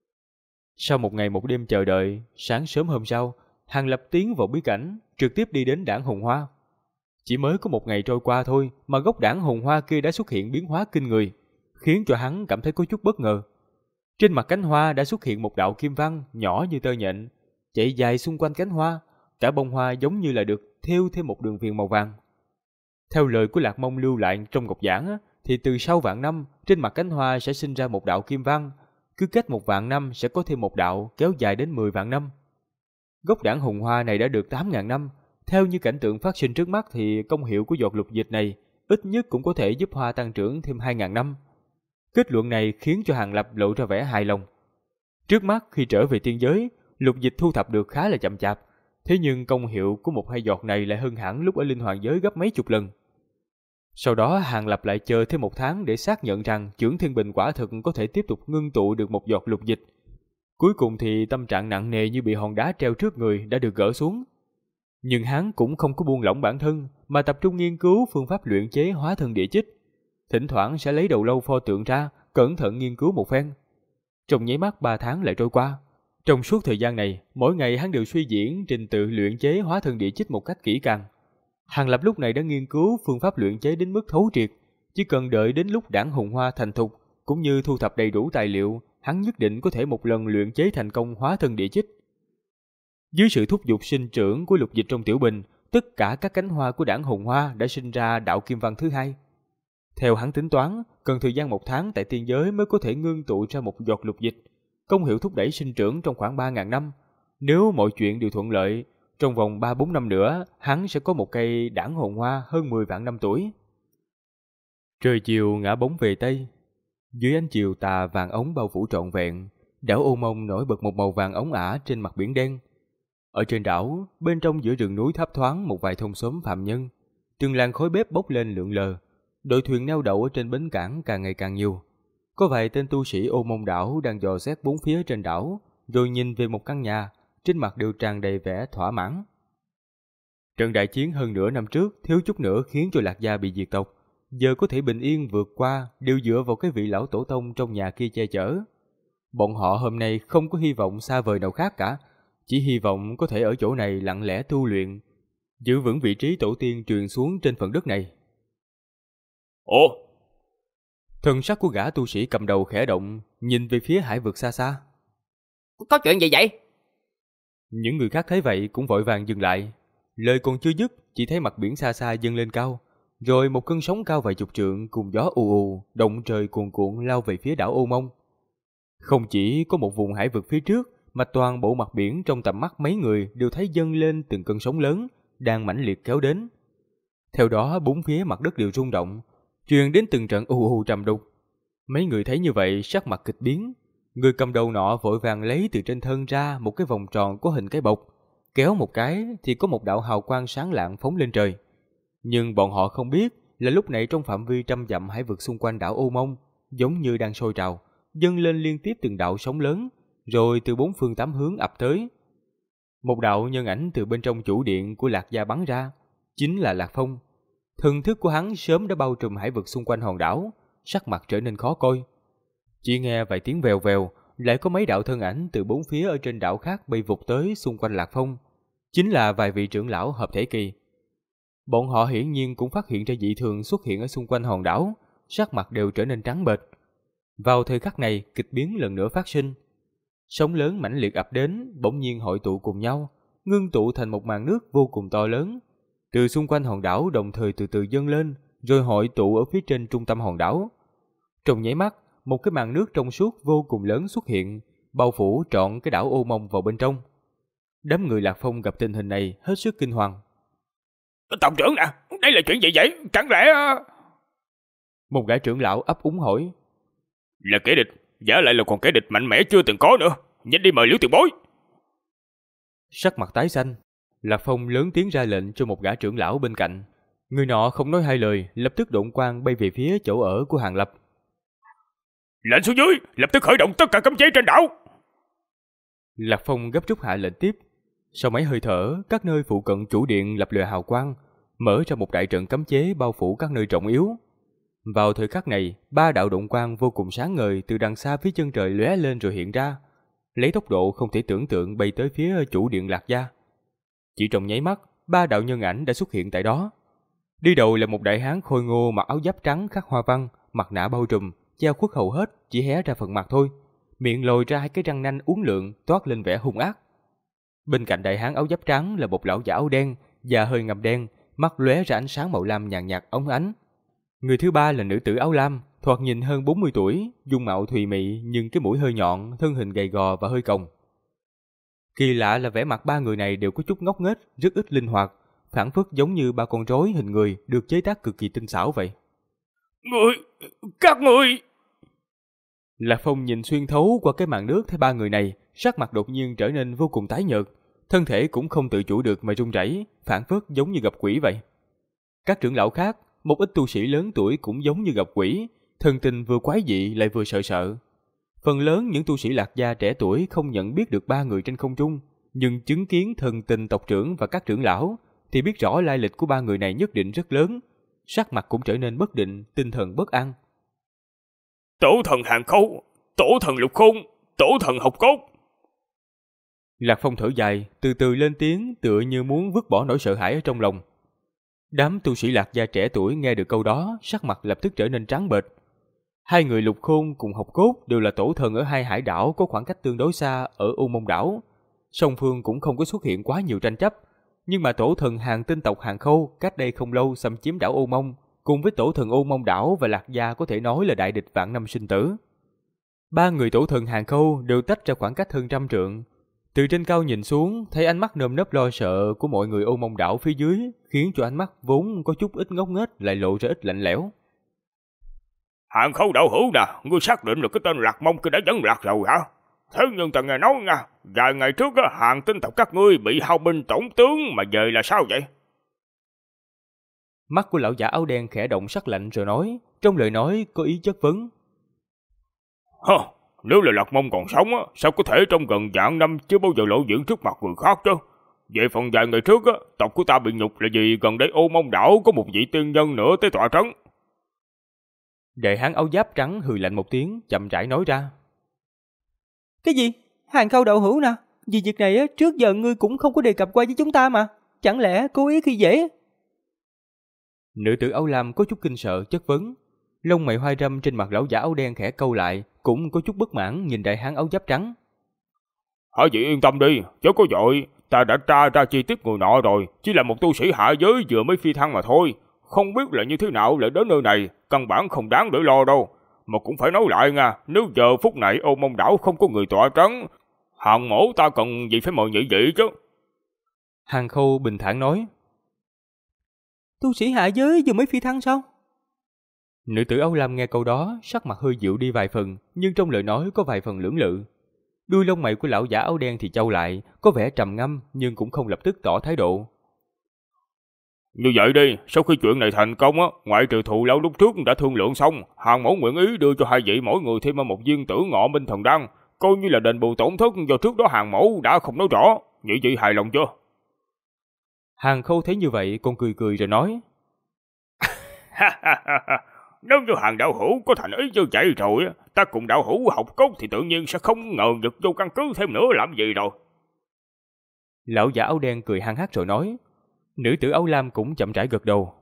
A: Sau một ngày một đêm chờ đợi, sáng sớm hôm sau, Hàng Lập tiến vào bí cảnh, trực tiếp đi đến đảng Hùng Hoa. Chỉ mới có một ngày trôi qua thôi mà gốc đảng hồng hoa kia đã xuất hiện biến hóa kinh người, khiến cho hắn cảm thấy có chút bất ngờ. Trên mặt cánh hoa đã xuất hiện một đạo kim văn nhỏ như tơ nhện, chạy dài xung quanh cánh hoa, cả bông hoa giống như là được thêu thêm một đường viền màu vàng. Theo lời của Lạc Mông lưu lại trong ngọc giảng thì từ sau vạn năm, trên mặt cánh hoa sẽ sinh ra một đạo kim văn, cứ cách một vạn năm sẽ có thêm một đạo kéo dài đến 10 vạn năm. Gốc đảng hồng hoa này đã được 8.000 năm, theo như cảnh tượng phát sinh trước mắt thì công hiệu của giọt lục dịch này ít nhất cũng có thể giúp hoa tăng trưởng thêm 2.000 năm. Kết luận này khiến cho Hàng Lập lộ ra vẻ hài lòng. Trước mắt khi trở về tiên giới, lục dịch thu thập được khá là chậm chạp, thế nhưng công hiệu của một hai giọt này lại hơn hẳn lúc ở linh hoàng giới gấp mấy chục lần. Sau đó Hàng Lập lại chờ thêm 1 tháng để xác nhận rằng Chưởng Thiên Bình quả thực có thể tiếp tục ngưng tụ được một giọt lục dịch. Cuối cùng thì tâm trạng nặng nề như bị hòn đá treo trước người đã được gỡ xuống. Nhưng hắn cũng không có buông lỏng bản thân mà tập trung nghiên cứu phương pháp luyện chế hóa thân địa chích. Thỉnh thoảng sẽ lấy đầu lâu pho tượng ra, cẩn thận nghiên cứu một phen. Trong nháy mắt 3 tháng lại trôi qua. Trong suốt thời gian này, mỗi ngày hắn đều suy diễn trình tự luyện chế hóa thân địa chích một cách kỹ càng. Hàng Lập lúc này đã nghiên cứu phương pháp luyện chế đến mức thấu triệt, chỉ cần đợi đến lúc đảng hồng hoa thành thục, cũng như thu thập đầy đủ tài liệu, hắn nhất định có thể một lần luyện chế thành công hóa thân địa chích. Dưới sự thúc giục sinh trưởng của lục dịch trong tiểu bình, tất cả các cánh hoa của đảng hồng hoa đã sinh ra đạo kim văn thứ hai. Theo hắn tính toán, cần thời gian 1 tháng tại tiên giới mới có thể ngưng tụ ra một giọt lục dịch, công hiệu thúc đẩy sinh trưởng trong khoảng 3.000 năm. Nếu mọi chuyện đều thuận lợi, trong vòng 3-4 năm nữa, hắn sẽ có một cây đảng hồng hoa hơn 10 vạn năm tuổi. Trời chiều ngã bóng về Tây. Dưới ánh chiều tà vàng ống bao phủ trọn vẹn, đảo Ô Mông nổi bật một màu vàng óng ả trên mặt biển đen. Ở trên đảo, bên trong giữa rừng núi thấp thoáng một vài thôn xóm phạm nhân. Từng làn khói bếp bốc lên lượn lờ. Đội thuyền neo đậu ở trên bến cảng càng ngày càng nhiều. Có vài tên tu sĩ Ô Mông đảo đang dò xét bốn phía trên đảo, rồi nhìn về một căn nhà, trên mặt đều tràn đầy vẻ thỏa mãn. Trận đại chiến hơn nửa năm trước thiếu chút nữa khiến cho Lạc gia bị diệt tộc, giờ có thể bình yên vượt qua đều dựa vào cái vị lão tổ tông trong nhà kia che chở. Bọn họ hôm nay không có hy vọng xa vời nào khác cả, chỉ hy vọng có thể ở chỗ này lặng lẽ tu luyện, giữ vững vị trí tổ tiên truyền xuống trên phần đất này.
B: Ồ!
A: Thần sắc của gã tu sĩ cầm đầu khẽ động, nhìn về phía hải vực xa xa.
C: Có chuyện gì vậy?
A: Những người khác thấy vậy cũng vội vàng dừng lại. Lời còn chưa dứt, chỉ thấy mặt biển xa xa dâng lên cao, rồi một cơn sóng cao vài chục trượng cùng gió ù ù, động trời cuồn cuộn lao về phía đảo Ô Mông. Không chỉ có một vùng hải vực phía trước, mà toàn bộ mặt biển trong tầm mắt mấy người đều thấy dâng lên từng cơn sóng lớn đang mãnh liệt kéo đến. Theo đó bốn phía mặt đất đều rung động, truyền đến từng trận ù ù trầm đục. Mấy người thấy như vậy sắc mặt kịch biến. Người cầm đầu nọ vội vàng lấy từ trên thân ra một cái vòng tròn có hình cái bọc, kéo một cái thì có một đạo hào quang sáng lạng phóng lên trời. Nhưng bọn họ không biết là lúc này trong phạm vi 100 dặm hải vực xung quanh đảo Ô Mông giống như đang sôi trào, dâng lên liên tiếp từng đạo sóng lớn, rồi từ 4 phương 8 hướng ập tới. Một đạo nhân ảnh từ bên trong chủ điện của Lạc gia bắn ra, chính là Lạc Phong. Thần thức của hắn sớm đã bao trùm hải vực xung quanh hòn đảo, sắc mặt trở nên khó coi. Chỉ nghe vài tiếng vèo vèo, lại có mấy đạo thân ảnh từ 4 phía ở trên đảo khác bay vụt tới xung quanh Lạc Phong, chính là vài vị trưởng lão hợp thể kỳ. Bọn họ hiển nhiên cũng phát hiện ra dị thường xuất hiện ở xung quanh hòn đảo, sắc mặt đều trở nên trắng bệch. Vào thời khắc này, kịch biến lần nữa phát sinh. Sóng lớn mãnh liệt ập đến, bỗng nhiên hội tụ cùng nhau, ngưng tụ thành một màn nước vô cùng to lớn. Từ xung quanh hòn đảo đồng thời từ từ dâng lên, rồi hội tụ ở phía trên trung tâm hòn đảo. Trong nháy mắt, một cái màn nước trong suốt vô cùng lớn xuất hiện, bao phủ trọn cái đảo Ô Mông vào bên trong. Đám người Lạc Phong gặp tình hình này hết sức kinh hoàng.
B: Tổng trưởng nè, đây là chuyện gì vậy? Chẳng lẽ...
A: Một gã trưởng lão ấp úng hỏi.
B: Là kẻ địch, giả lại là còn kẻ địch mạnh mẽ chưa từng có nữa. Nhanh đi mời Liễu tiền bối.
A: Sắc mặt tái xanh, Lạc Phong lớn tiếng ra lệnh cho một gã trưởng lão bên cạnh. Người nọ không nói hai lời, lập tức độn quang bay về phía chỗ ở của Hàng Lập.
B: Lệnh xuống dưới, lập tức khởi động tất cả cấm chế trên đảo.
A: Lạc Phong gấp rút hạ lệnh tiếp. Sau mấy hơi thở, các nơi phụ cận chủ điện lập lòe hào quang, mở ra một đại trận cấm chế bao phủ các nơi trọng yếu. Vào thời khắc này, 3 đạo động quang vô cùng sáng ngời từ đằng xa phía chân trời lóe lên rồi hiện ra, lấy tốc độ không thể tưởng tượng bay tới phía chủ điện Lạc gia. Chỉ trong nháy mắt, 3 đạo nhân ảnh đã xuất hiện tại đó. Đi đầu là một đại hán khôi ngô mặc áo giáp trắng khắc hoa văn, mặt nạ bao trùm, che khuất hầu hết, chỉ hé ra phần mặt thôi. Miệng lồi ra hai cái răng nanh uốn lượn, toát lên vẻ hung ác. Bên cạnh đại hán áo giáp trắng là một lão giả áo đen, da hơi ngăm đen, mắt lóe ra ánh sáng màu lam nhàn nhạt óng ánh. Người thứ ba là nữ tử áo lam, thoạt nhìn hơn 40 tuổi, dung mạo thùy mị nhưng cái mũi hơi nhọn, thân hình gầy gò và hơi còng. Kỳ lạ là vẻ mặt ba người này đều có chút ngốc nghếch, rất ít linh hoạt, phảng phất giống như ba con rối hình người được chế tác cực kỳ tinh xảo vậy.
B: Các người!
A: Lạc Phong nhìn xuyên thấu qua cái màn nước thấy ba người này, sắc mặt đột nhiên trở nên vô cùng tái nhợt, thân thể cũng không tự chủ được mà run rẩy, phảng phất giống như gặp quỷ vậy. Các trưởng lão khác, một ít tu sĩ lớn tuổi cũng giống như gặp quỷ, thần tình vừa quái dị lại vừa sợ sợ. Phần lớn những tu sĩ Lạc gia trẻ tuổi không nhận biết được ba người trên không trung, nhưng chứng kiến thần tình tộc trưởng và các trưởng lão thì biết rõ lai lịch của ba người này nhất định rất lớn, sắc mặt cũng trở nên bất định, tinh thần bất an.
B: Tổ thần Hàn Khâu, tổ thần Lục Khôn, tổ thần Hộc Cốt.
A: Lạc Phong thở dài, từ từ lên tiếng tựa như muốn vứt bỏ nỗi sợ hãi ở trong lòng. Đám tu sĩ Lạc gia trẻ tuổi nghe được câu đó, sắc mặt lập tức trở nên trắng bệch. Hai người Lục Khôn cùng Hộc Cốt đều là tổ thần ở hai hải đảo có khoảng cách tương đối xa ở U Mông đảo. Song phương cũng không có xuất hiện quá nhiều tranh chấp, nhưng mà tổ thần Hàn tinh tộc Hàn Khâu cách đây không lâu xâm chiếm đảo Ô Mông, cùng với tổ thần Ô Mông đảo và Lạc gia có thể nói là đại địch vạn năm sinh tử. Ba người tổ thần Hàn Khâu đều tách ra khoảng cách hơn 100 trượng. Từ trên cao nhìn xuống, thấy ánh mắt nơm nớp lo sợ của mọi người Ô Mông đảo phía dưới, khiến cho ánh mắt vốn có chút ít ngốc nghếch lại lộ ra ít lạnh lẽo.
B: Hàn Khâu đạo hữu nè, ngươi xác định là cái tên Lạc Mông kia đã dẫn lạc rồi hả? Thế nhưng ta nghe nói nha, vài ngày trước á, Hàn tinh tộc các ngươi bị hao binh tổn tướng mà về là sao vậy?
A: Mắt của lão giả áo đen khẽ động sắc lạnh rồi nói, trong lời nói có ý chất vấn.
B: Nếu là Lạc Mông còn sống á, sao có thể trong gần vạn năm chưa bao giờ lộ diện trước mặt người khác chứ? Về phần vài ngày trước á, tộc của ta bị nhục là vì gần đây Ô Mông đảo có một vị tiên nhân nữa tới tọa trấn.
A: Đại hán áo giáp trắng hừ lạnh một tiếng, chậm rãi nói ra.
C: Cái gì? Hàn Khâu đạo hữu nè, vì việc này á, trước giờ ngươi cũng không có đề cập qua với chúng ta mà, chẳng lẽ cố ý khi dễ?
A: Nữ tử áo lam có chút kinh sợ chất vấn, lông mày hoa râm trên mặt lão giả áo đen khẽ câu lại, cũng có chút bất mãn nhìn đại hán áo giáp trắng.
B: Hai vị yên tâm đi, chớ có vội, ta đã tra ra chi tiết người nọ rồi, chỉ là một tu sĩ hạ giới vừa mới phi thăng mà thôi, không biết là như thế nào lại đến nơi này, căn bản không đáng để lo đâu. Mà cũng phải nói lại nha, nếu giờ phút này Ô Mông đảo không có người tọa trấn, Hàn mổ ta cần gì phải mời nhị vị chứ.
A: Hàn Khâu bình thản nói.
C: Tu sĩ hạ giới vừa mới phi thăng sao?
A: Nữ tử áo lam nghe câu đó, sắc mặt hơi dịu đi vài phần, nhưng trong lời nói có vài phần lưỡng lự. Đuôi lông mày của lão giả áo đen thì chau lại, có vẻ trầm ngâm nhưng cũng không lập tức tỏ thái độ.
B: Như vậy đi, sau khi chuyện này thành công á, ngoại trừ thù lao lúc trước đã thương lượng xong, Hàn mẫu nguyện ý đưa cho hai vị mỗi người thêm một viên tử ngọ minh thần đan, coi như là đền bù tổn thất do trước đó Hàn mẫu đã không nói rõ, nhị vị hài lòng chưa?
A: Hàn Khâu thấy như vậy, con cười cười rồi nói.
B: Nếu như Hàn đạo hữu có thành ý như vậy rồi, ta cùng đạo hữu Học Cốt thì tự nhiên sẽ không ngờ vực vô căn cứ thêm nữa làm gì rồi.
A: Lão giả áo đen cười hăng hắc rồi nói. Nữ tử áo lam cũng chậm rãi gật đầu.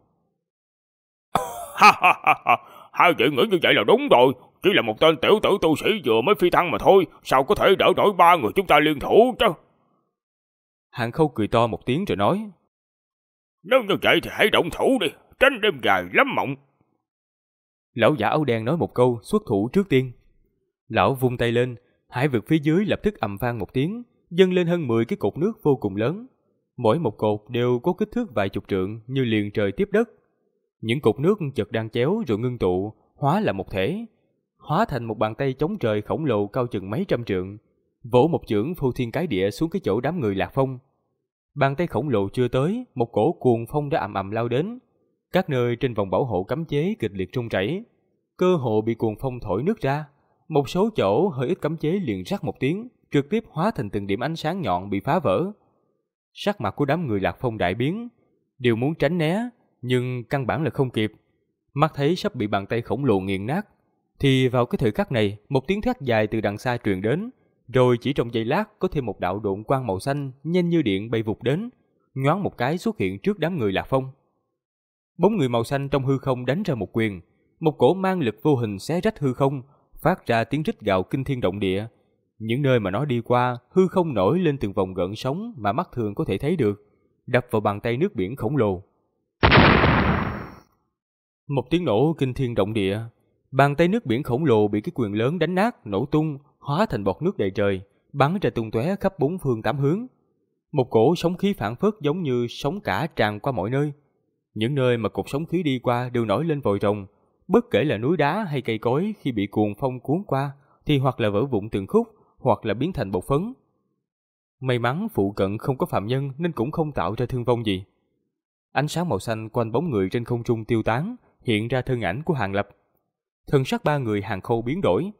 B: Hai vị nghĩ như vậy là đúng rồi, chỉ là một tên tiểu tử tu sĩ vừa mới phi thăng mà thôi, sao có thể đỡ nổi ba người chúng ta liên thủ chứ?
A: Hàn Khâu cười to một tiếng rồi nói.
B: Nếu như vậy thì hãy động thủ đi, tránh đêm dài lắm mộng.
A: Lão giả áo đen nói một câu, xuất thủ trước tiên. Lão vung tay lên, hải vực phía dưới lập tức ầm vang một tiếng, dâng lên hơn 10 cái cột nước vô cùng lớn. Mỗi một cột đều có kích thước vài chục trượng như liền trời tiếp đất. Những cột nước chợt đan chéo rồi ngưng tụ, hóa là một thể, hóa thành một bàn tay chống trời khổng lồ cao chừng mấy trăm trượng, vỗ một chưởng phô thiên cái địa xuống cái chỗ đám người Lạc Phong. Bàn tay khổng lồ chưa tới, một cổ cuồng phong đã ầm ầm lao đến. Các nơi trên vòng bảo hộ cấm chế kịch liệt rung rẩy, cơ hồ bị cuồng phong thổi nứt ra. Một số chỗ hơi ít cấm chế liền rắc một tiếng, trực tiếp hóa thành từng điểm ánh sáng nhọn bị phá vỡ. Sắc mặt của đám người Lạc Phong đại biến, đều muốn tránh né, nhưng căn bản là không kịp. Mắt thấy sắp bị bàn tay khổng lồ nghiền nát, thì vào cái thời khắc này, một tiếng thét dài từ đằng xa truyền đến, rồi chỉ trong giây lát có thêm một đạo độn quang màu xanh nhanh như điện bay vụt đến, nhoáng một cái xuất hiện trước đám người Lạc Phong. Bóng người màu xanh trong hư không đánh ra một quyền, một cổ mang lực vô hình xé rách hư không, phát ra tiếng rít gào kinh thiên động địa. Những nơi mà nó đi qua, hư không nổi lên từng vòng gợn sóng mà mắt thường có thể thấy được, đập vào bàn tay nước biển khổng lồ. Một tiếng nổ kinh thiên động địa, bàn tay nước biển khổng lồ bị cái quyền lớn đánh nát, nổ tung, hóa thành bọt nước đầy trời, bắn ra tung tóe khắp bốn phương tám hướng. Một cổ sóng khí phảng phất giống như sóng cả tràn qua mọi nơi. Những nơi mà cột sóng khí đi qua đều nổi lên vòi rồng, bất kể là núi đá hay cây cối khi bị cuồng phong cuốn qua thì hoặc là vỡ vụn từng khúc, hoặc là biến thành bột phấn. May mắn phụ cận không có phạm nhân nên cũng không tạo ra thương vong gì. Ánh sáng màu xanh quanh bóng người trên không trung tiêu tán, hiện ra thân ảnh của Hàng Lập. Thân sắc ba người Hàng Khâu biến đổi.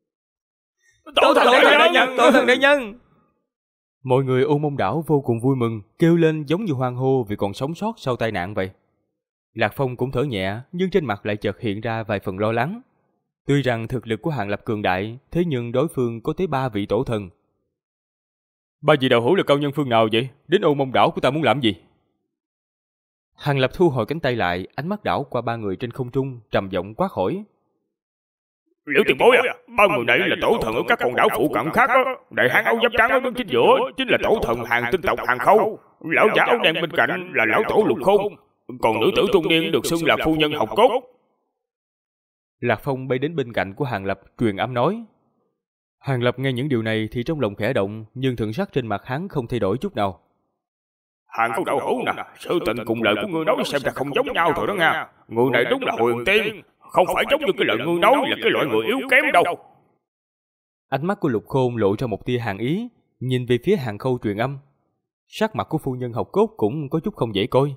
B: Tổ thần đại nhân!
C: Tổ thần đại nhân!
A: Mọi người Ô Mông Đảo vô cùng vui mừng, kêu lên giống như hoan hô vì còn sống sót sau tai nạn vậy. Lạc Phong cũng thở nhẹ, nhưng trên mặt lại chợt hiện ra vài phần lo lắng. Tuy rằng thực lực của Hàng Lập cường đại, thế nhưng đối phương có tới 3 vị tổ thần.
B: 3 vị đạo hữu là cao nhân phương nào vậy? Đến Ô Mông Đảo của ta muốn làm gì?
A: Hàng Lập thu hồi cánh tay lại, ánh mắt đảo qua ba người trên không trung, trầm giọng quát hỏi.
B: Liễu tiền bối à, 3 người này là tổ thần ở các con đảo phụ cận khác á. Đại hán áo giáp trắng ở đứng chính giữa chính là tổ thần Hàng tinh tộc Hàng Khâu. Lão giả áo đen bên cạnh là lão tổ Lục Khôn. Còn nữ tử trung niên được xưng là phu nhân Học Cốt.
A: Lạc Phong bay đến bên cạnh của Hàng Lập, truyền âm nói. Hàng Lập nghe những điều này thì trong lòng khẽ động, nhưng thần sắc trên mặt hắn không thay đổi chút nào.
B: Hàng Khâu đạo hữu nè, sự tình cùng lời của ngươi nói xem ra không giống nhau rồi đó nha. Người này đúng là huyền tiên, không phải giống như cái lời ngươi nói là cái loại người yếu kém đâu.
A: Ánh mắt của Lục Khôn lộ ra một tia hàn ý, nhìn về phía Hàng Khâu truyền âm. Sắc mặt của phu nhân Học Cốt cũng có chút không dễ coi.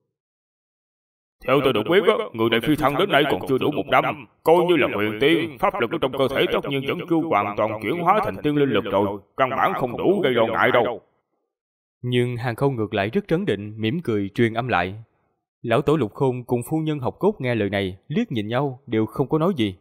B: Theo tôi được biết, người này phi thăng đến nay còn chưa đủ 1 năm, coi như là huyền tiên, pháp lực ở trong cơ thể tất nhiên vẫn chưa hoàn toàn chuyển hóa thành tiên linh lực rồi, căn bản không đủ gây lo ngại đâu.
A: Nhưng Hàng Khâu ngược lại rất trấn định, mỉm cười truyền âm lại. Lão tổ Lục Khôn cùng phu nhân Học Cốt nghe lời này, liếc nhìn nhau, đều không có nói gì.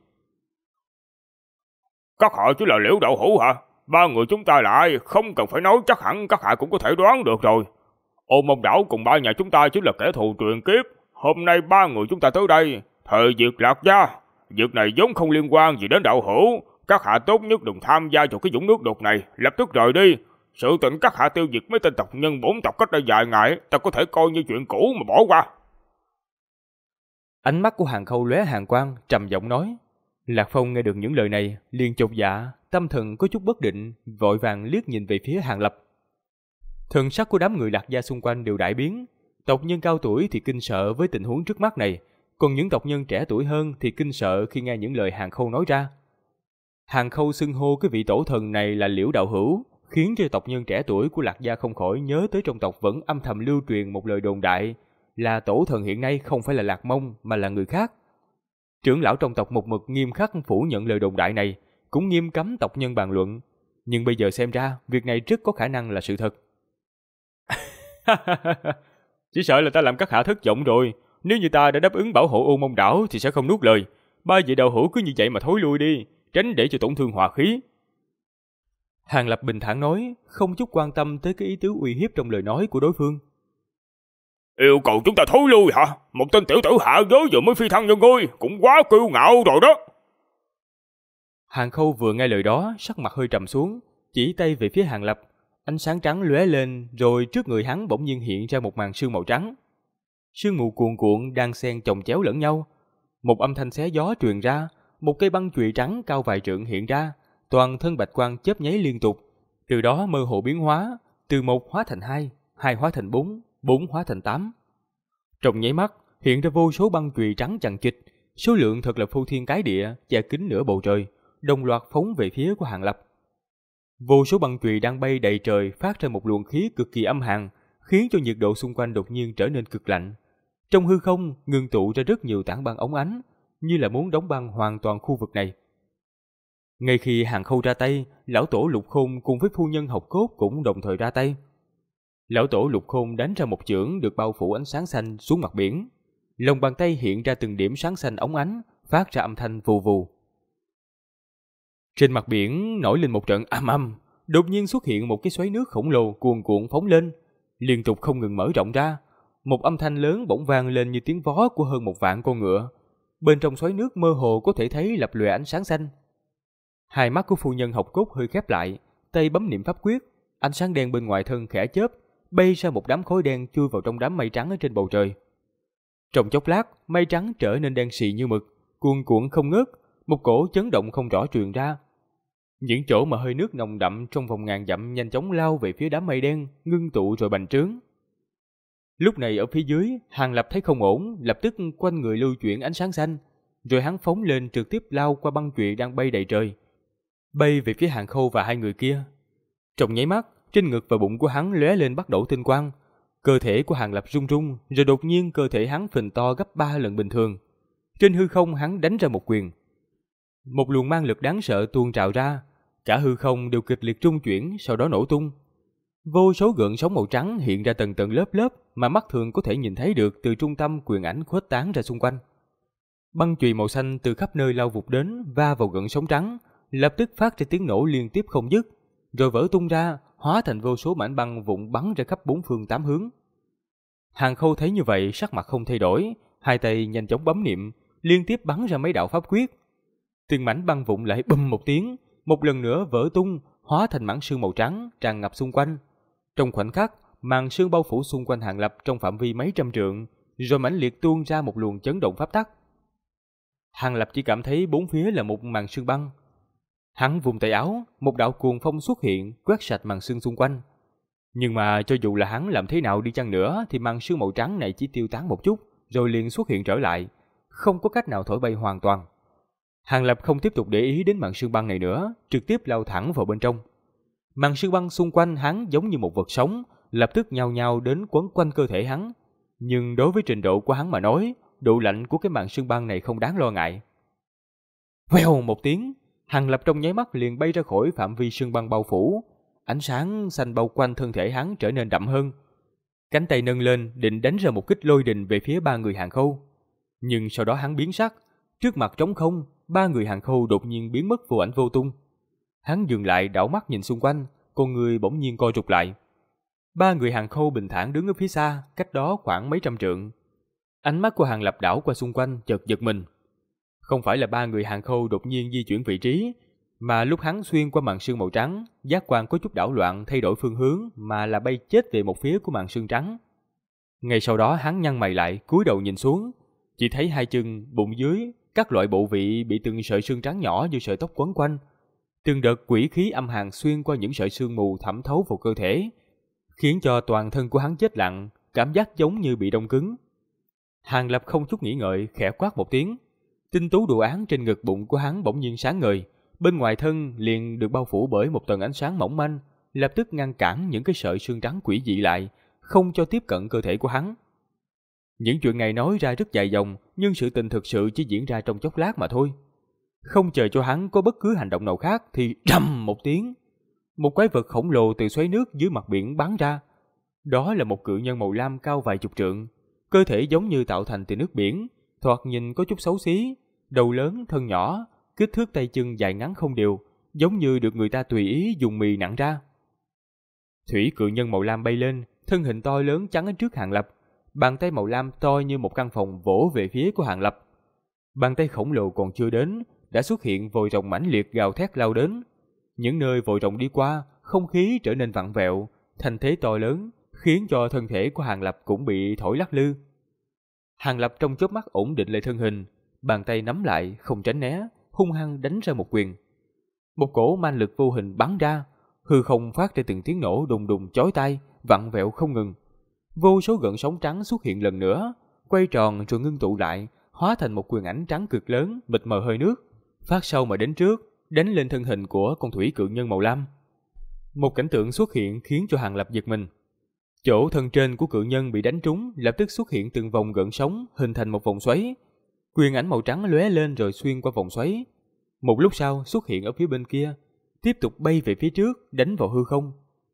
B: Các hạ chỉ là Liễu đạo hữu hả? 3 người chúng ta là ai? Không cần phải nói, chắc hẳn các hạ cũng có thể đoán được rồi. Ô Mông Đảo cùng 3 nhà chúng ta chính là kẻ thù truyền kiếp. Hôm nay 3 người chúng ta tới đây, thời diệt Lạc gia. Việc này vốn không liên quan gì đến đạo hữu. Các hạ tốt nhất đừng tham gia vào cái vũng nước đục này, lập tức rời đi. Sự tình các hạ tiêu diệt mấy tên tộc nhân bổn tộc cách đây vài ngày, ta có thể coi như chuyện cũ mà bỏ qua.
A: Ánh mắt của Hàng Khâu lóe hàn quang, trầm giọng nói. Lạc Phong nghe được những lời này, liền chột dạ, tâm thần có chút bất định, vội vàng liếc nhìn về phía Hàng Lập. Thần sắc của đám người Lạc gia xung quanh đều đại biến. Tộc nhân cao tuổi thì kinh sợ với tình huống trước mắt này, còn những tộc nhân trẻ tuổi hơn thì kinh sợ khi nghe những lời Hàng Khâu nói ra. Hàng Khâu xưng hô cái vị tổ thần này là Liễu đạo hữu, khiến cho tộc nhân trẻ tuổi của Lạc gia không khỏi nhớ tới trong tộc vẫn âm thầm lưu truyền một lời đồn đại là tổ thần hiện nay không phải là Lạc Mông mà là người khác. Trưởng lão trong tộc một mực nghiêm khắc phủ nhận lời đồn đại này, cũng nghiêm cấm tộc nhân bàn luận, nhưng bây giờ xem ra việc này rất có khả năng là sự thật.
B: Chỉ sợ là ta làm các hạ thất vọng rồi. Nếu như ta đã đáp ứng bảo hộ Ô Mông Đảo thì sẽ không nuốt lời. 3 vị đạo hữu cứ như vậy mà thối lui đi, tránh để cho tổn thương hòa khí.
A: Hàng Lập bình thản nói, không chút quan tâm tới cái ý tứ uy hiếp trong lời nói của đối phương.
B: Yêu cầu chúng ta thối lui hả? Một tên tiểu tử hạ giới vừa mới phi thăng như ngươi, cũng quá kiêu ngạo rồi đó.
A: Hàng Khâu vừa nghe lời đó, sắc mặt hơi trầm xuống, chỉ tay về phía Hàng Lập. Ánh sáng trắng lóe lên, rồi trước người hắn bỗng nhiên hiện ra một màn sương màu trắng. Sương mù cuồn cuộn đang xen chồng chéo lẫn nhau. Một âm thanh xé gió truyền ra, một cây băng chùy trắng cao vài trượng hiện ra, toàn thân bạch quang chớp nháy liên tục, từ đó mơ hồ biến hóa, từ 1 hóa thành 2, 2 hóa thành 4, 4 hóa thành 8. Trong nháy mắt, hiện ra vô số băng chùy trắng chằng chịt, số lượng thật là phô thiên cái địa, che kín nửa bầu trời, đồng loạt phóng về phía của Hàng Lập. Vô số băng chùy đang bay đầy trời phát ra một luồng khí cực kỳ âm hàn, khiến cho nhiệt độ xung quanh đột nhiên trở nên cực lạnh. Trong hư không ngưng tụ ra rất nhiều tảng băng óng ánh, như là muốn đóng băng hoàn toàn khu vực này. Ngay khi Hàng Khâu ra tay, lão tổ Lục Khôn cùng với phu nhân Học Cốt cũng đồng thời ra tay. Lão tổ Lục Khôn đánh ra một chưởng được bao phủ ánh sáng xanh xuống mặt biển. Lòng bàn tay hiện ra từng điểm sáng xanh óng ánh, phát ra âm thanh vù vù. Trên mặt biển nổi lên một trận âm âm, đột nhiên xuất hiện một cái xoáy nước khổng lồ cuồn cuộn phóng lên, liên tục không ngừng mở rộng ra. một âm thanh lớn bỗng vang lên như tiếng vó của hơn 1 vạn con ngựa. Bên trong xoáy nước mơ hồ có thể thấy lập lòe ánh sáng xanh. Hai mắt của phu nhân Học Cốt hơi khép lại, tay bấm niệm pháp quyết, ánh sáng đen bên ngoài thân khẽ chớp, bay ra một đám khói đen chui vào trong đám mây trắng ở trên bầu trời. Trong chốc lát, mây trắng trở nên đen xì như mực, cuồn cuộn không ngớt, một cổ chấn động không rõ truyền ra. Những chỗ mà hơi nước nồng đậm trong vòng ngàn dặm nhanh chóng lao về phía đám mây đen, ngưng tụ rồi bành trướng. Lúc này ở phía dưới, Hàng Lập thấy không ổn, lập tức quanh người lưu chuyển ánh sáng xanh, rồi hắn phóng lên trực tiếp lao qua băng chùy đang bay đầy trời, bay về phía Hàng Khâu và hai người kia. Trong nháy mắt, trên ngực và bụng của hắn lóe lên bắt đầu tinh quang, cơ thể của Hàng Lập rung rung, rồi đột nhiên cơ thể hắn phình to gấp 3 lần bình thường. Trên hư không hắn đánh ra một quyền. Một luồng mang lực đáng sợ tuôn trào ra, cả hư không đều kịch liệt rung chuyển, sau đó nổ tung. Vô số gợn sóng màu trắng hiện ra tầng tầng lớp lớp mà mắt thường có thể nhìn thấy được từ trung tâm quyền ảnh khuếch tán ra xung quanh. Băng chùy màu xanh từ khắp nơi lao vụt đến, va vào gợn sóng trắng, lập tức phát ra tiếng nổ liên tiếp không dứt, rồi vỡ tung ra, hóa thành vô số mảnh băng vụn bắn ra khắp 4 phương 8 hướng. Hàng Khâu thấy như vậy, sắc mặt không thay đổi, hai tay nhanh chóng bấm niệm, liên tiếp bắn ra mấy đạo pháp quyết. Từng mảnh băng vụn lại bùm một tiếng, một lần nữa vỡ tung, hóa thành mảng sương màu trắng tràn ngập xung quanh. Trong khoảnh khắc, màn sương bao phủ xung quanh Hàng Lập trong phạm vi mấy trăm trượng, rồi mãnh liệt tuôn ra một luồng chấn động pháp tắc. Hàng Lập chỉ cảm thấy bốn phía là một màn sương băng. Hắn vùng tay áo, một đạo cuồng phong xuất hiện, quét sạch màn sương xung quanh. Nhưng mà cho dù là hắn làm thế nào đi chăng nữa thì màn sương màu trắng này chỉ tiêu tán một chút, rồi liền xuất hiện trở lại, không có cách nào thổi bay hoàn toàn. Hàng Lập không tiếp tục để ý đến màn sương băng này nữa, trực tiếp lao thẳng vào bên trong. Màn sương băng xung quanh hắn giống như một vật sống, lập tức nhao nhao đến quấn quanh cơ thể hắn. Nhưng đối với trình độ của hắn mà nói, độ lạnh của cái màn sương băng này không đáng lo ngại. Vèo một tiếng, Hàng Lập trong nháy mắt liền bay ra khỏi phạm vi sương băng bao phủ. Ánh sáng xanh bao quanh thân thể hắn trở nên đậm hơn. Cánh tay nâng lên định đánh ra một kích lôi đình về phía 3 người Hàng Khâu. Nhưng sau đó hắn biến sắc, trước mặt trống không, 3 người Hàng Khâu đột nhiên biến mất vô ảnh vô tung. Hắn dừng lại đảo mắt nhìn xung quanh, con người bỗng nhiên co rụt lại. 3 người Hàng Khâu bình thản đứng ở phía xa, cách đó khoảng mấy trăm trượng. Ánh mắt của Hàng Lập đảo qua xung quanh, chợt giật mình. Không phải là 3 người Hàng Khâu đột nhiên di chuyển vị trí, mà lúc hắn xuyên qua màn sương màu trắng, giác quan có chút đảo loạn thay đổi phương hướng, mà là bay chết về một phía của màn sương trắng. Ngay sau đó hắn nhăn mày lại, cúi đầu nhìn xuống, chỉ thấy hai chân, bụng dưới, các loại bộ vị bị từng sợi sương trắng nhỏ như sợi tóc quấn quanh. Từng đợt quỷ khí âm hàn xuyên qua những sợi sương mù thẩm thấu vào cơ thể, khiến cho toàn thân của hắn chết lặng, cảm giác giống như bị đông cứng. Hàng Lập không chút nghĩ ngợi, khẽ quát một tiếng. Tinh tú đồ án trên ngực bụng của hắn bỗng nhiên sáng ngời, bên ngoài thân liền được bao phủ bởi một tầng ánh sáng mỏng manh, lập tức ngăn cản những cái sợi sương trắng quỷ dị lại, không cho tiếp cận cơ thể của hắn. Những chuyện này nói ra rất dài dòng, nhưng sự tình thực sự chỉ diễn ra trong chốc lát mà thôi. Không chờ cho hắn có bất cứ hành động nào khác thì rầm một tiếng, một quái vật khổng lồ từ xoáy nước dưới mặt biển bắn ra. Đó là một cự nhân màu lam cao vài chục trượng, cơ thể giống như tạo thành từ nước biển, thoạt nhìn có chút xấu xí, đầu lớn thân nhỏ, kích thước tay chân dài ngắn không đều, giống như được người ta tùy ý dùng mì nặn ra. Thủy cự nhân màu lam bay lên, thân hình to lớn chắn ở trước Hàng Lập, bàn tay màu lam to như một căn phòng vỗ về phía của Hàng Lập. Bàn tay khổng lồ còn chưa đến, đã xuất hiện vòi rồng mãnh liệt gào thét lao đến. Những nơi vòi rồng đi qua, không khí trở nên vặn vẹo, thành thế to lớn, khiến cho thân thể của Hàng Lập cũng bị thổi lắc lư. Hàng Lập trong chớp mắt ổn định lại thân hình, bàn tay nắm lại, không tránh né, hung hăng đánh ra một quyền. Một cổ man lực vô hình bắn ra, hư không phát ra từng tiếng nổ đùng đùng chói tai, vặn vẹo không ngừng. Vô số gợn sóng trắng xuất hiện lần nữa, quay tròn rồi ngưng tụ lại, hóa thành một quyền ảnh trắng cực lớn, mịt mờ hơi nước, phát sau mà đến trước, đánh lên thân hình của con thủy cự nhân màu lam. Một cảnh tượng xuất hiện khiến cho Hàng Lập giật mình. Chỗ thân trên của cự nhân bị đánh trúng, lập tức xuất hiện từng vòng gợn sóng, hình thành một vòng xoáy. Quyền ảnh màu trắng lóe lên rồi xuyên qua vòng xoáy. Một lúc sau xuất hiện ở phía bên kia, tiếp tục bay về phía trước, đánh vào hư không.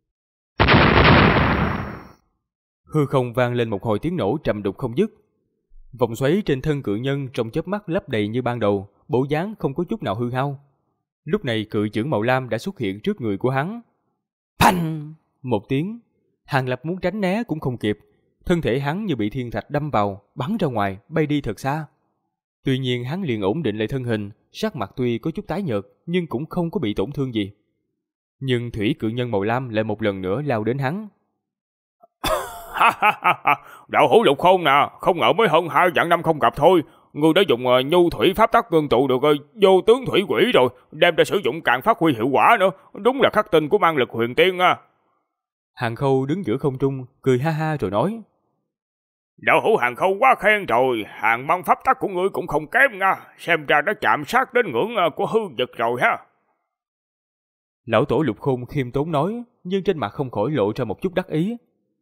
A: Hư không vang lên một hồi tiếng nổ trầm đục không dứt. Vòng xoáy trên thân cự nhân trong chớp mắt lấp đầy như ban đầu, bộ dáng không có chút nào hư hao. Lúc này cự chưởng màu lam đã xuất hiện trước người của hắn. Phanh! Một tiếng, Hàng Lập muốn tránh né cũng không kịp, thân thể hắn như bị thiên thạch đâm vào, bắn ra ngoài, bay đi thật xa. Tuy nhiên hắn liền ổn định lại thân hình, sắc mặt tuy có chút tái nhợt nhưng cũng không có bị tổn thương gì. Nhưng thủy cự nhân màu lam lại một lần nữa lao đến hắn.
B: Đạo hữu Lục Khôn nè, không ngờ mới hơn 2 vạn năm không gặp thôi. Ngươi đã dùng nhu thủy pháp tắc ngưng tụ được vô tướng thủy quỷ rồi, đem ra sử dụng càng phát huy hiệu quả nữa. Đúng là khắc tinh của mang lực huyền tiên à.
A: Hàng Khâu đứng giữa không trung, cười ha ha rồi nói.
B: Đạo hữu Hàng Khâu quá khen rồi, hàng băng pháp tắc của ngươi cũng không kém nha, xem ra đã chạm sát đến ngưỡng của hư vực rồi ha.
A: Lão tổ Lục Khôn khiêm tốn nói, nhưng trên mặt không khỏi lộ ra một chút đắc ý.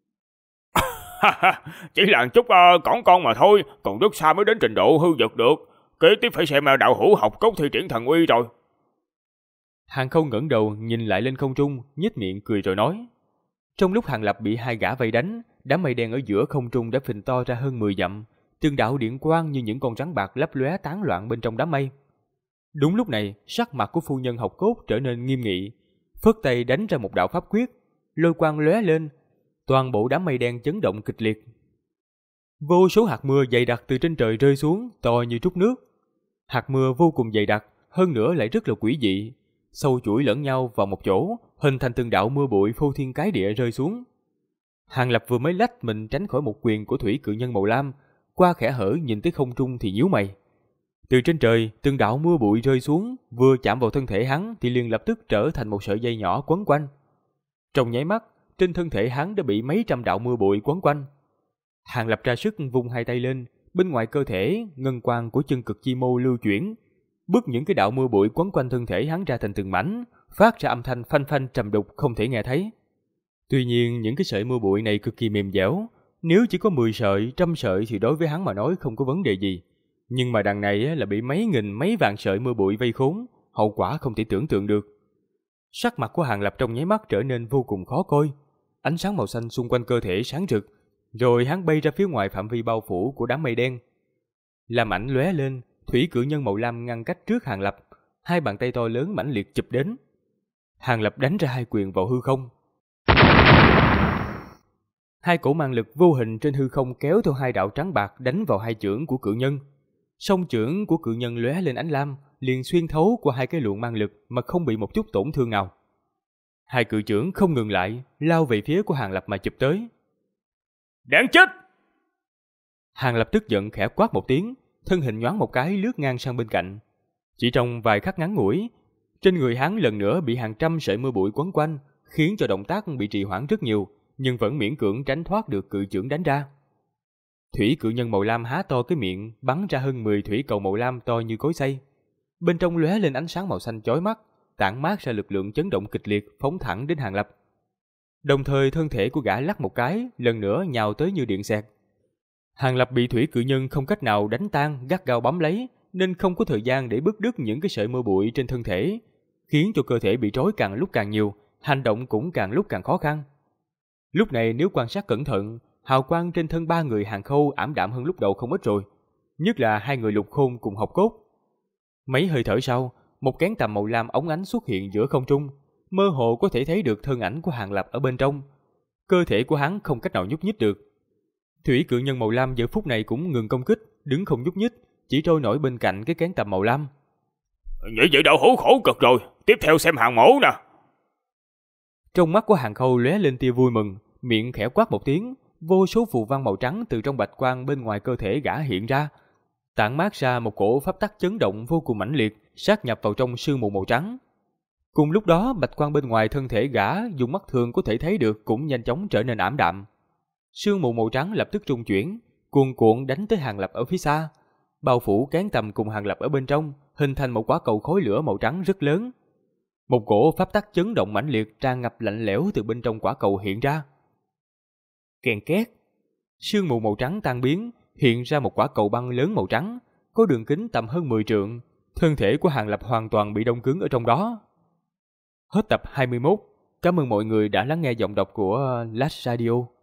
B: Chỉ là chút cỏn con mà thôi, còn rất xa mới đến trình độ hư vực được. Kế tiếp phải xem đạo hữu học cốt thi triển thần uy rồi.
A: Hàng Khâu ngẩng đầu nhìn lại lên không trung, nhếch miệng cười rồi nói. Trong lúc Hàng Lập bị 2 gã vây đánh, đám mây đen ở giữa không trung đã phình to ra hơn 10 dặm, từng đạo điện quang như những con rắn bạc lấp lóe tán loạn bên trong đám mây. Đúng lúc này, sắc mặt của phu nhân học cốt trở nên nghiêm nghị, phất tay đánh ra một đạo pháp quyết, lôi quang lóe lên, toàn bộ đám mây đen chấn động kịch liệt. Vô số hạt mưa dày đặc từ trên trời rơi xuống, to như trút nước. Hạt mưa vô cùng dày đặc, hơn nữa lại rất là quỷ dị, sâu chuỗi lẫn nhau vào một chỗ, hình thành từng đạo mưa bụi phô thiên cái địa rơi xuống. Hàng Lập vừa mới lách mình tránh khỏi một quyền của thủy cự nhân màu lam, qua kẽ hở nhìn tới không trung thì nhíu mày. Từ trên trời, từng đạo mưa bụi rơi xuống, vừa chạm vào thân thể hắn thì liền lập tức trở thành một sợi dây nhỏ quấn quanh. Trong nháy mắt, trên thân thể hắn đã bị mấy trăm đạo mưa bụi quấn quanh. Hàng Lập ra sức vung 2 tay lên, bên ngoài cơ thể, ngân quang của chân cực chi mâu lưu chuyển, bứt những cái đạo mưa bụi quấn quanh thân thể hắn ra thành từng mảnh, phát ra âm thanh phanh phanh trầm đục không thể nghe thấy. Tuy nhiên những cái sợi mưa bụi này cực kỳ mềm dẻo, nếu chỉ có 10 sợi, 100 sợi thì đối với hắn mà nói không có vấn đề gì. Nhưng mà đằng này là bị mấy nghìn mấy vạn sợi mưa bụi vây khốn, hậu quả không thể tưởng tượng được. Sắc mặt của Hàng Lập trong nháy mắt trở nên vô cùng khó coi, ánh sáng màu xanh xung quanh cơ thể sáng rực, rồi hắn bay ra phía ngoài phạm vi bao phủ của đám mây đen. Lam ảnh lóe lên, thủy cự nhân màu lam ngăn cách trước Hàng Lập, 2 bàn tay to lớn mãnh liệt chụp đến. Hàng Lập đánh ra 2 quyền vào hư không. 2 cổ mang lực vô hình trên hư không kéo theo 2 đạo trắng bạc đánh vào 2 chưởng của cự nhân. Song chưởng của cự nhân lóe lên ánh lam, liền xuyên thấu qua 2 cái luồng mang lực mà không bị một chút tổn thương nào. 2 cự chưởng không ngừng lại, lao về phía của Hàng Lập mà chụp tới.
B: Đáng chết!
A: Hàng Lập tức giận khẽ quát một tiếng, thân hình nhoáng một cái lướt ngang sang bên cạnh. Chỉ trong vài khắc ngắn ngủi, trên người hắn lần nữa bị hàng trăm sợi mưa bụi quấn quanh, khiến cho động tác bị trì hoãn rất nhiều, nhưng vẫn miễn cưỡng tránh thoát được cự chưởng đánh ra. Thủy cự nhân màu lam há to cái miệng, bắn ra hơn 10 thủy cầu màu lam to như cối xay. Bên trong lóe lên ánh sáng màu xanh chói mắt, tản mát ra lực lượng chấn động kịch liệt phóng thẳng đến Hàng Lập. Đồng thời thân thể của gã lắc một cái, lần nữa nhào tới như điện xẹt. Hàng Lập bị thủy cự nhân không cách nào đánh tan, gắt gao bám lấy, nên không có thời gian để bứt đứt những cái sợi mưa bụi trên thân thể, khiến cho cơ thể bị trói càng lúc càng nhiều, hành động cũng càng lúc càng khó khăn. Lúc này nếu quan sát cẩn thận, hào quang trên thân 3 người Hàng Khâu ảm đạm hơn lúc đầu không ít rồi, nhất là 2 người Lục Khôn cùng Học Cốt. Mấy hơi thở sau, một kén tầm màu lam óng ánh xuất hiện giữa không trung, mơ hồ có thể thấy được thân ảnh của Hàng Lập ở bên trong. Cơ thể của hắn không cách nào nhúc nhích được. Thủy cự nhân màu lam giờ phút này cũng ngừng công kích, đứng không nhúc nhích, chỉ trôi nổi bên cạnh cái kén tầm màu lam.
B: Vậy đạo hữu khổ cực rồi, tiếp theo xem hàng mổ nè.
A: Trong mắt của Hàng Khâu lóe lên tia vui mừng, miệng khẽ quát một tiếng, vô số phù văn màu trắng từ trong bạch quang bên ngoài cơ thể gã hiện ra, tản mát ra một cổ pháp tắc chấn động vô cùng mãnh liệt, sát nhập vào trong sương mù màu trắng. Cùng lúc đó, bạch quang bên ngoài thân thể gã dùng mắt thường có thể thấy được cũng nhanh chóng trở nên ảm đạm. Sương mù màu trắng lập tức trung chuyển, cuồn cuộn đánh tới Hàng Lập ở phía xa, bao phủ kén tầm cùng Hàng Lập ở bên trong, hình thành một quả cầu khối lửa màu trắng rất lớn. Một cổ pháp tắc chấn động mãnh liệt tràn ngập lạnh lẽo từ bên trong quả cầu hiện ra. Kèn két, sương mù màu trắng tan biến, hiện ra một quả cầu băng lớn màu trắng, có đường kính tầm hơn 10 trượng. Thân thể của Hàng Lập hoàn toàn bị đông cứng ở trong đó. Hết tập 21. Cảm ơn mọi người đã lắng nghe giọng đọc của Last Radio.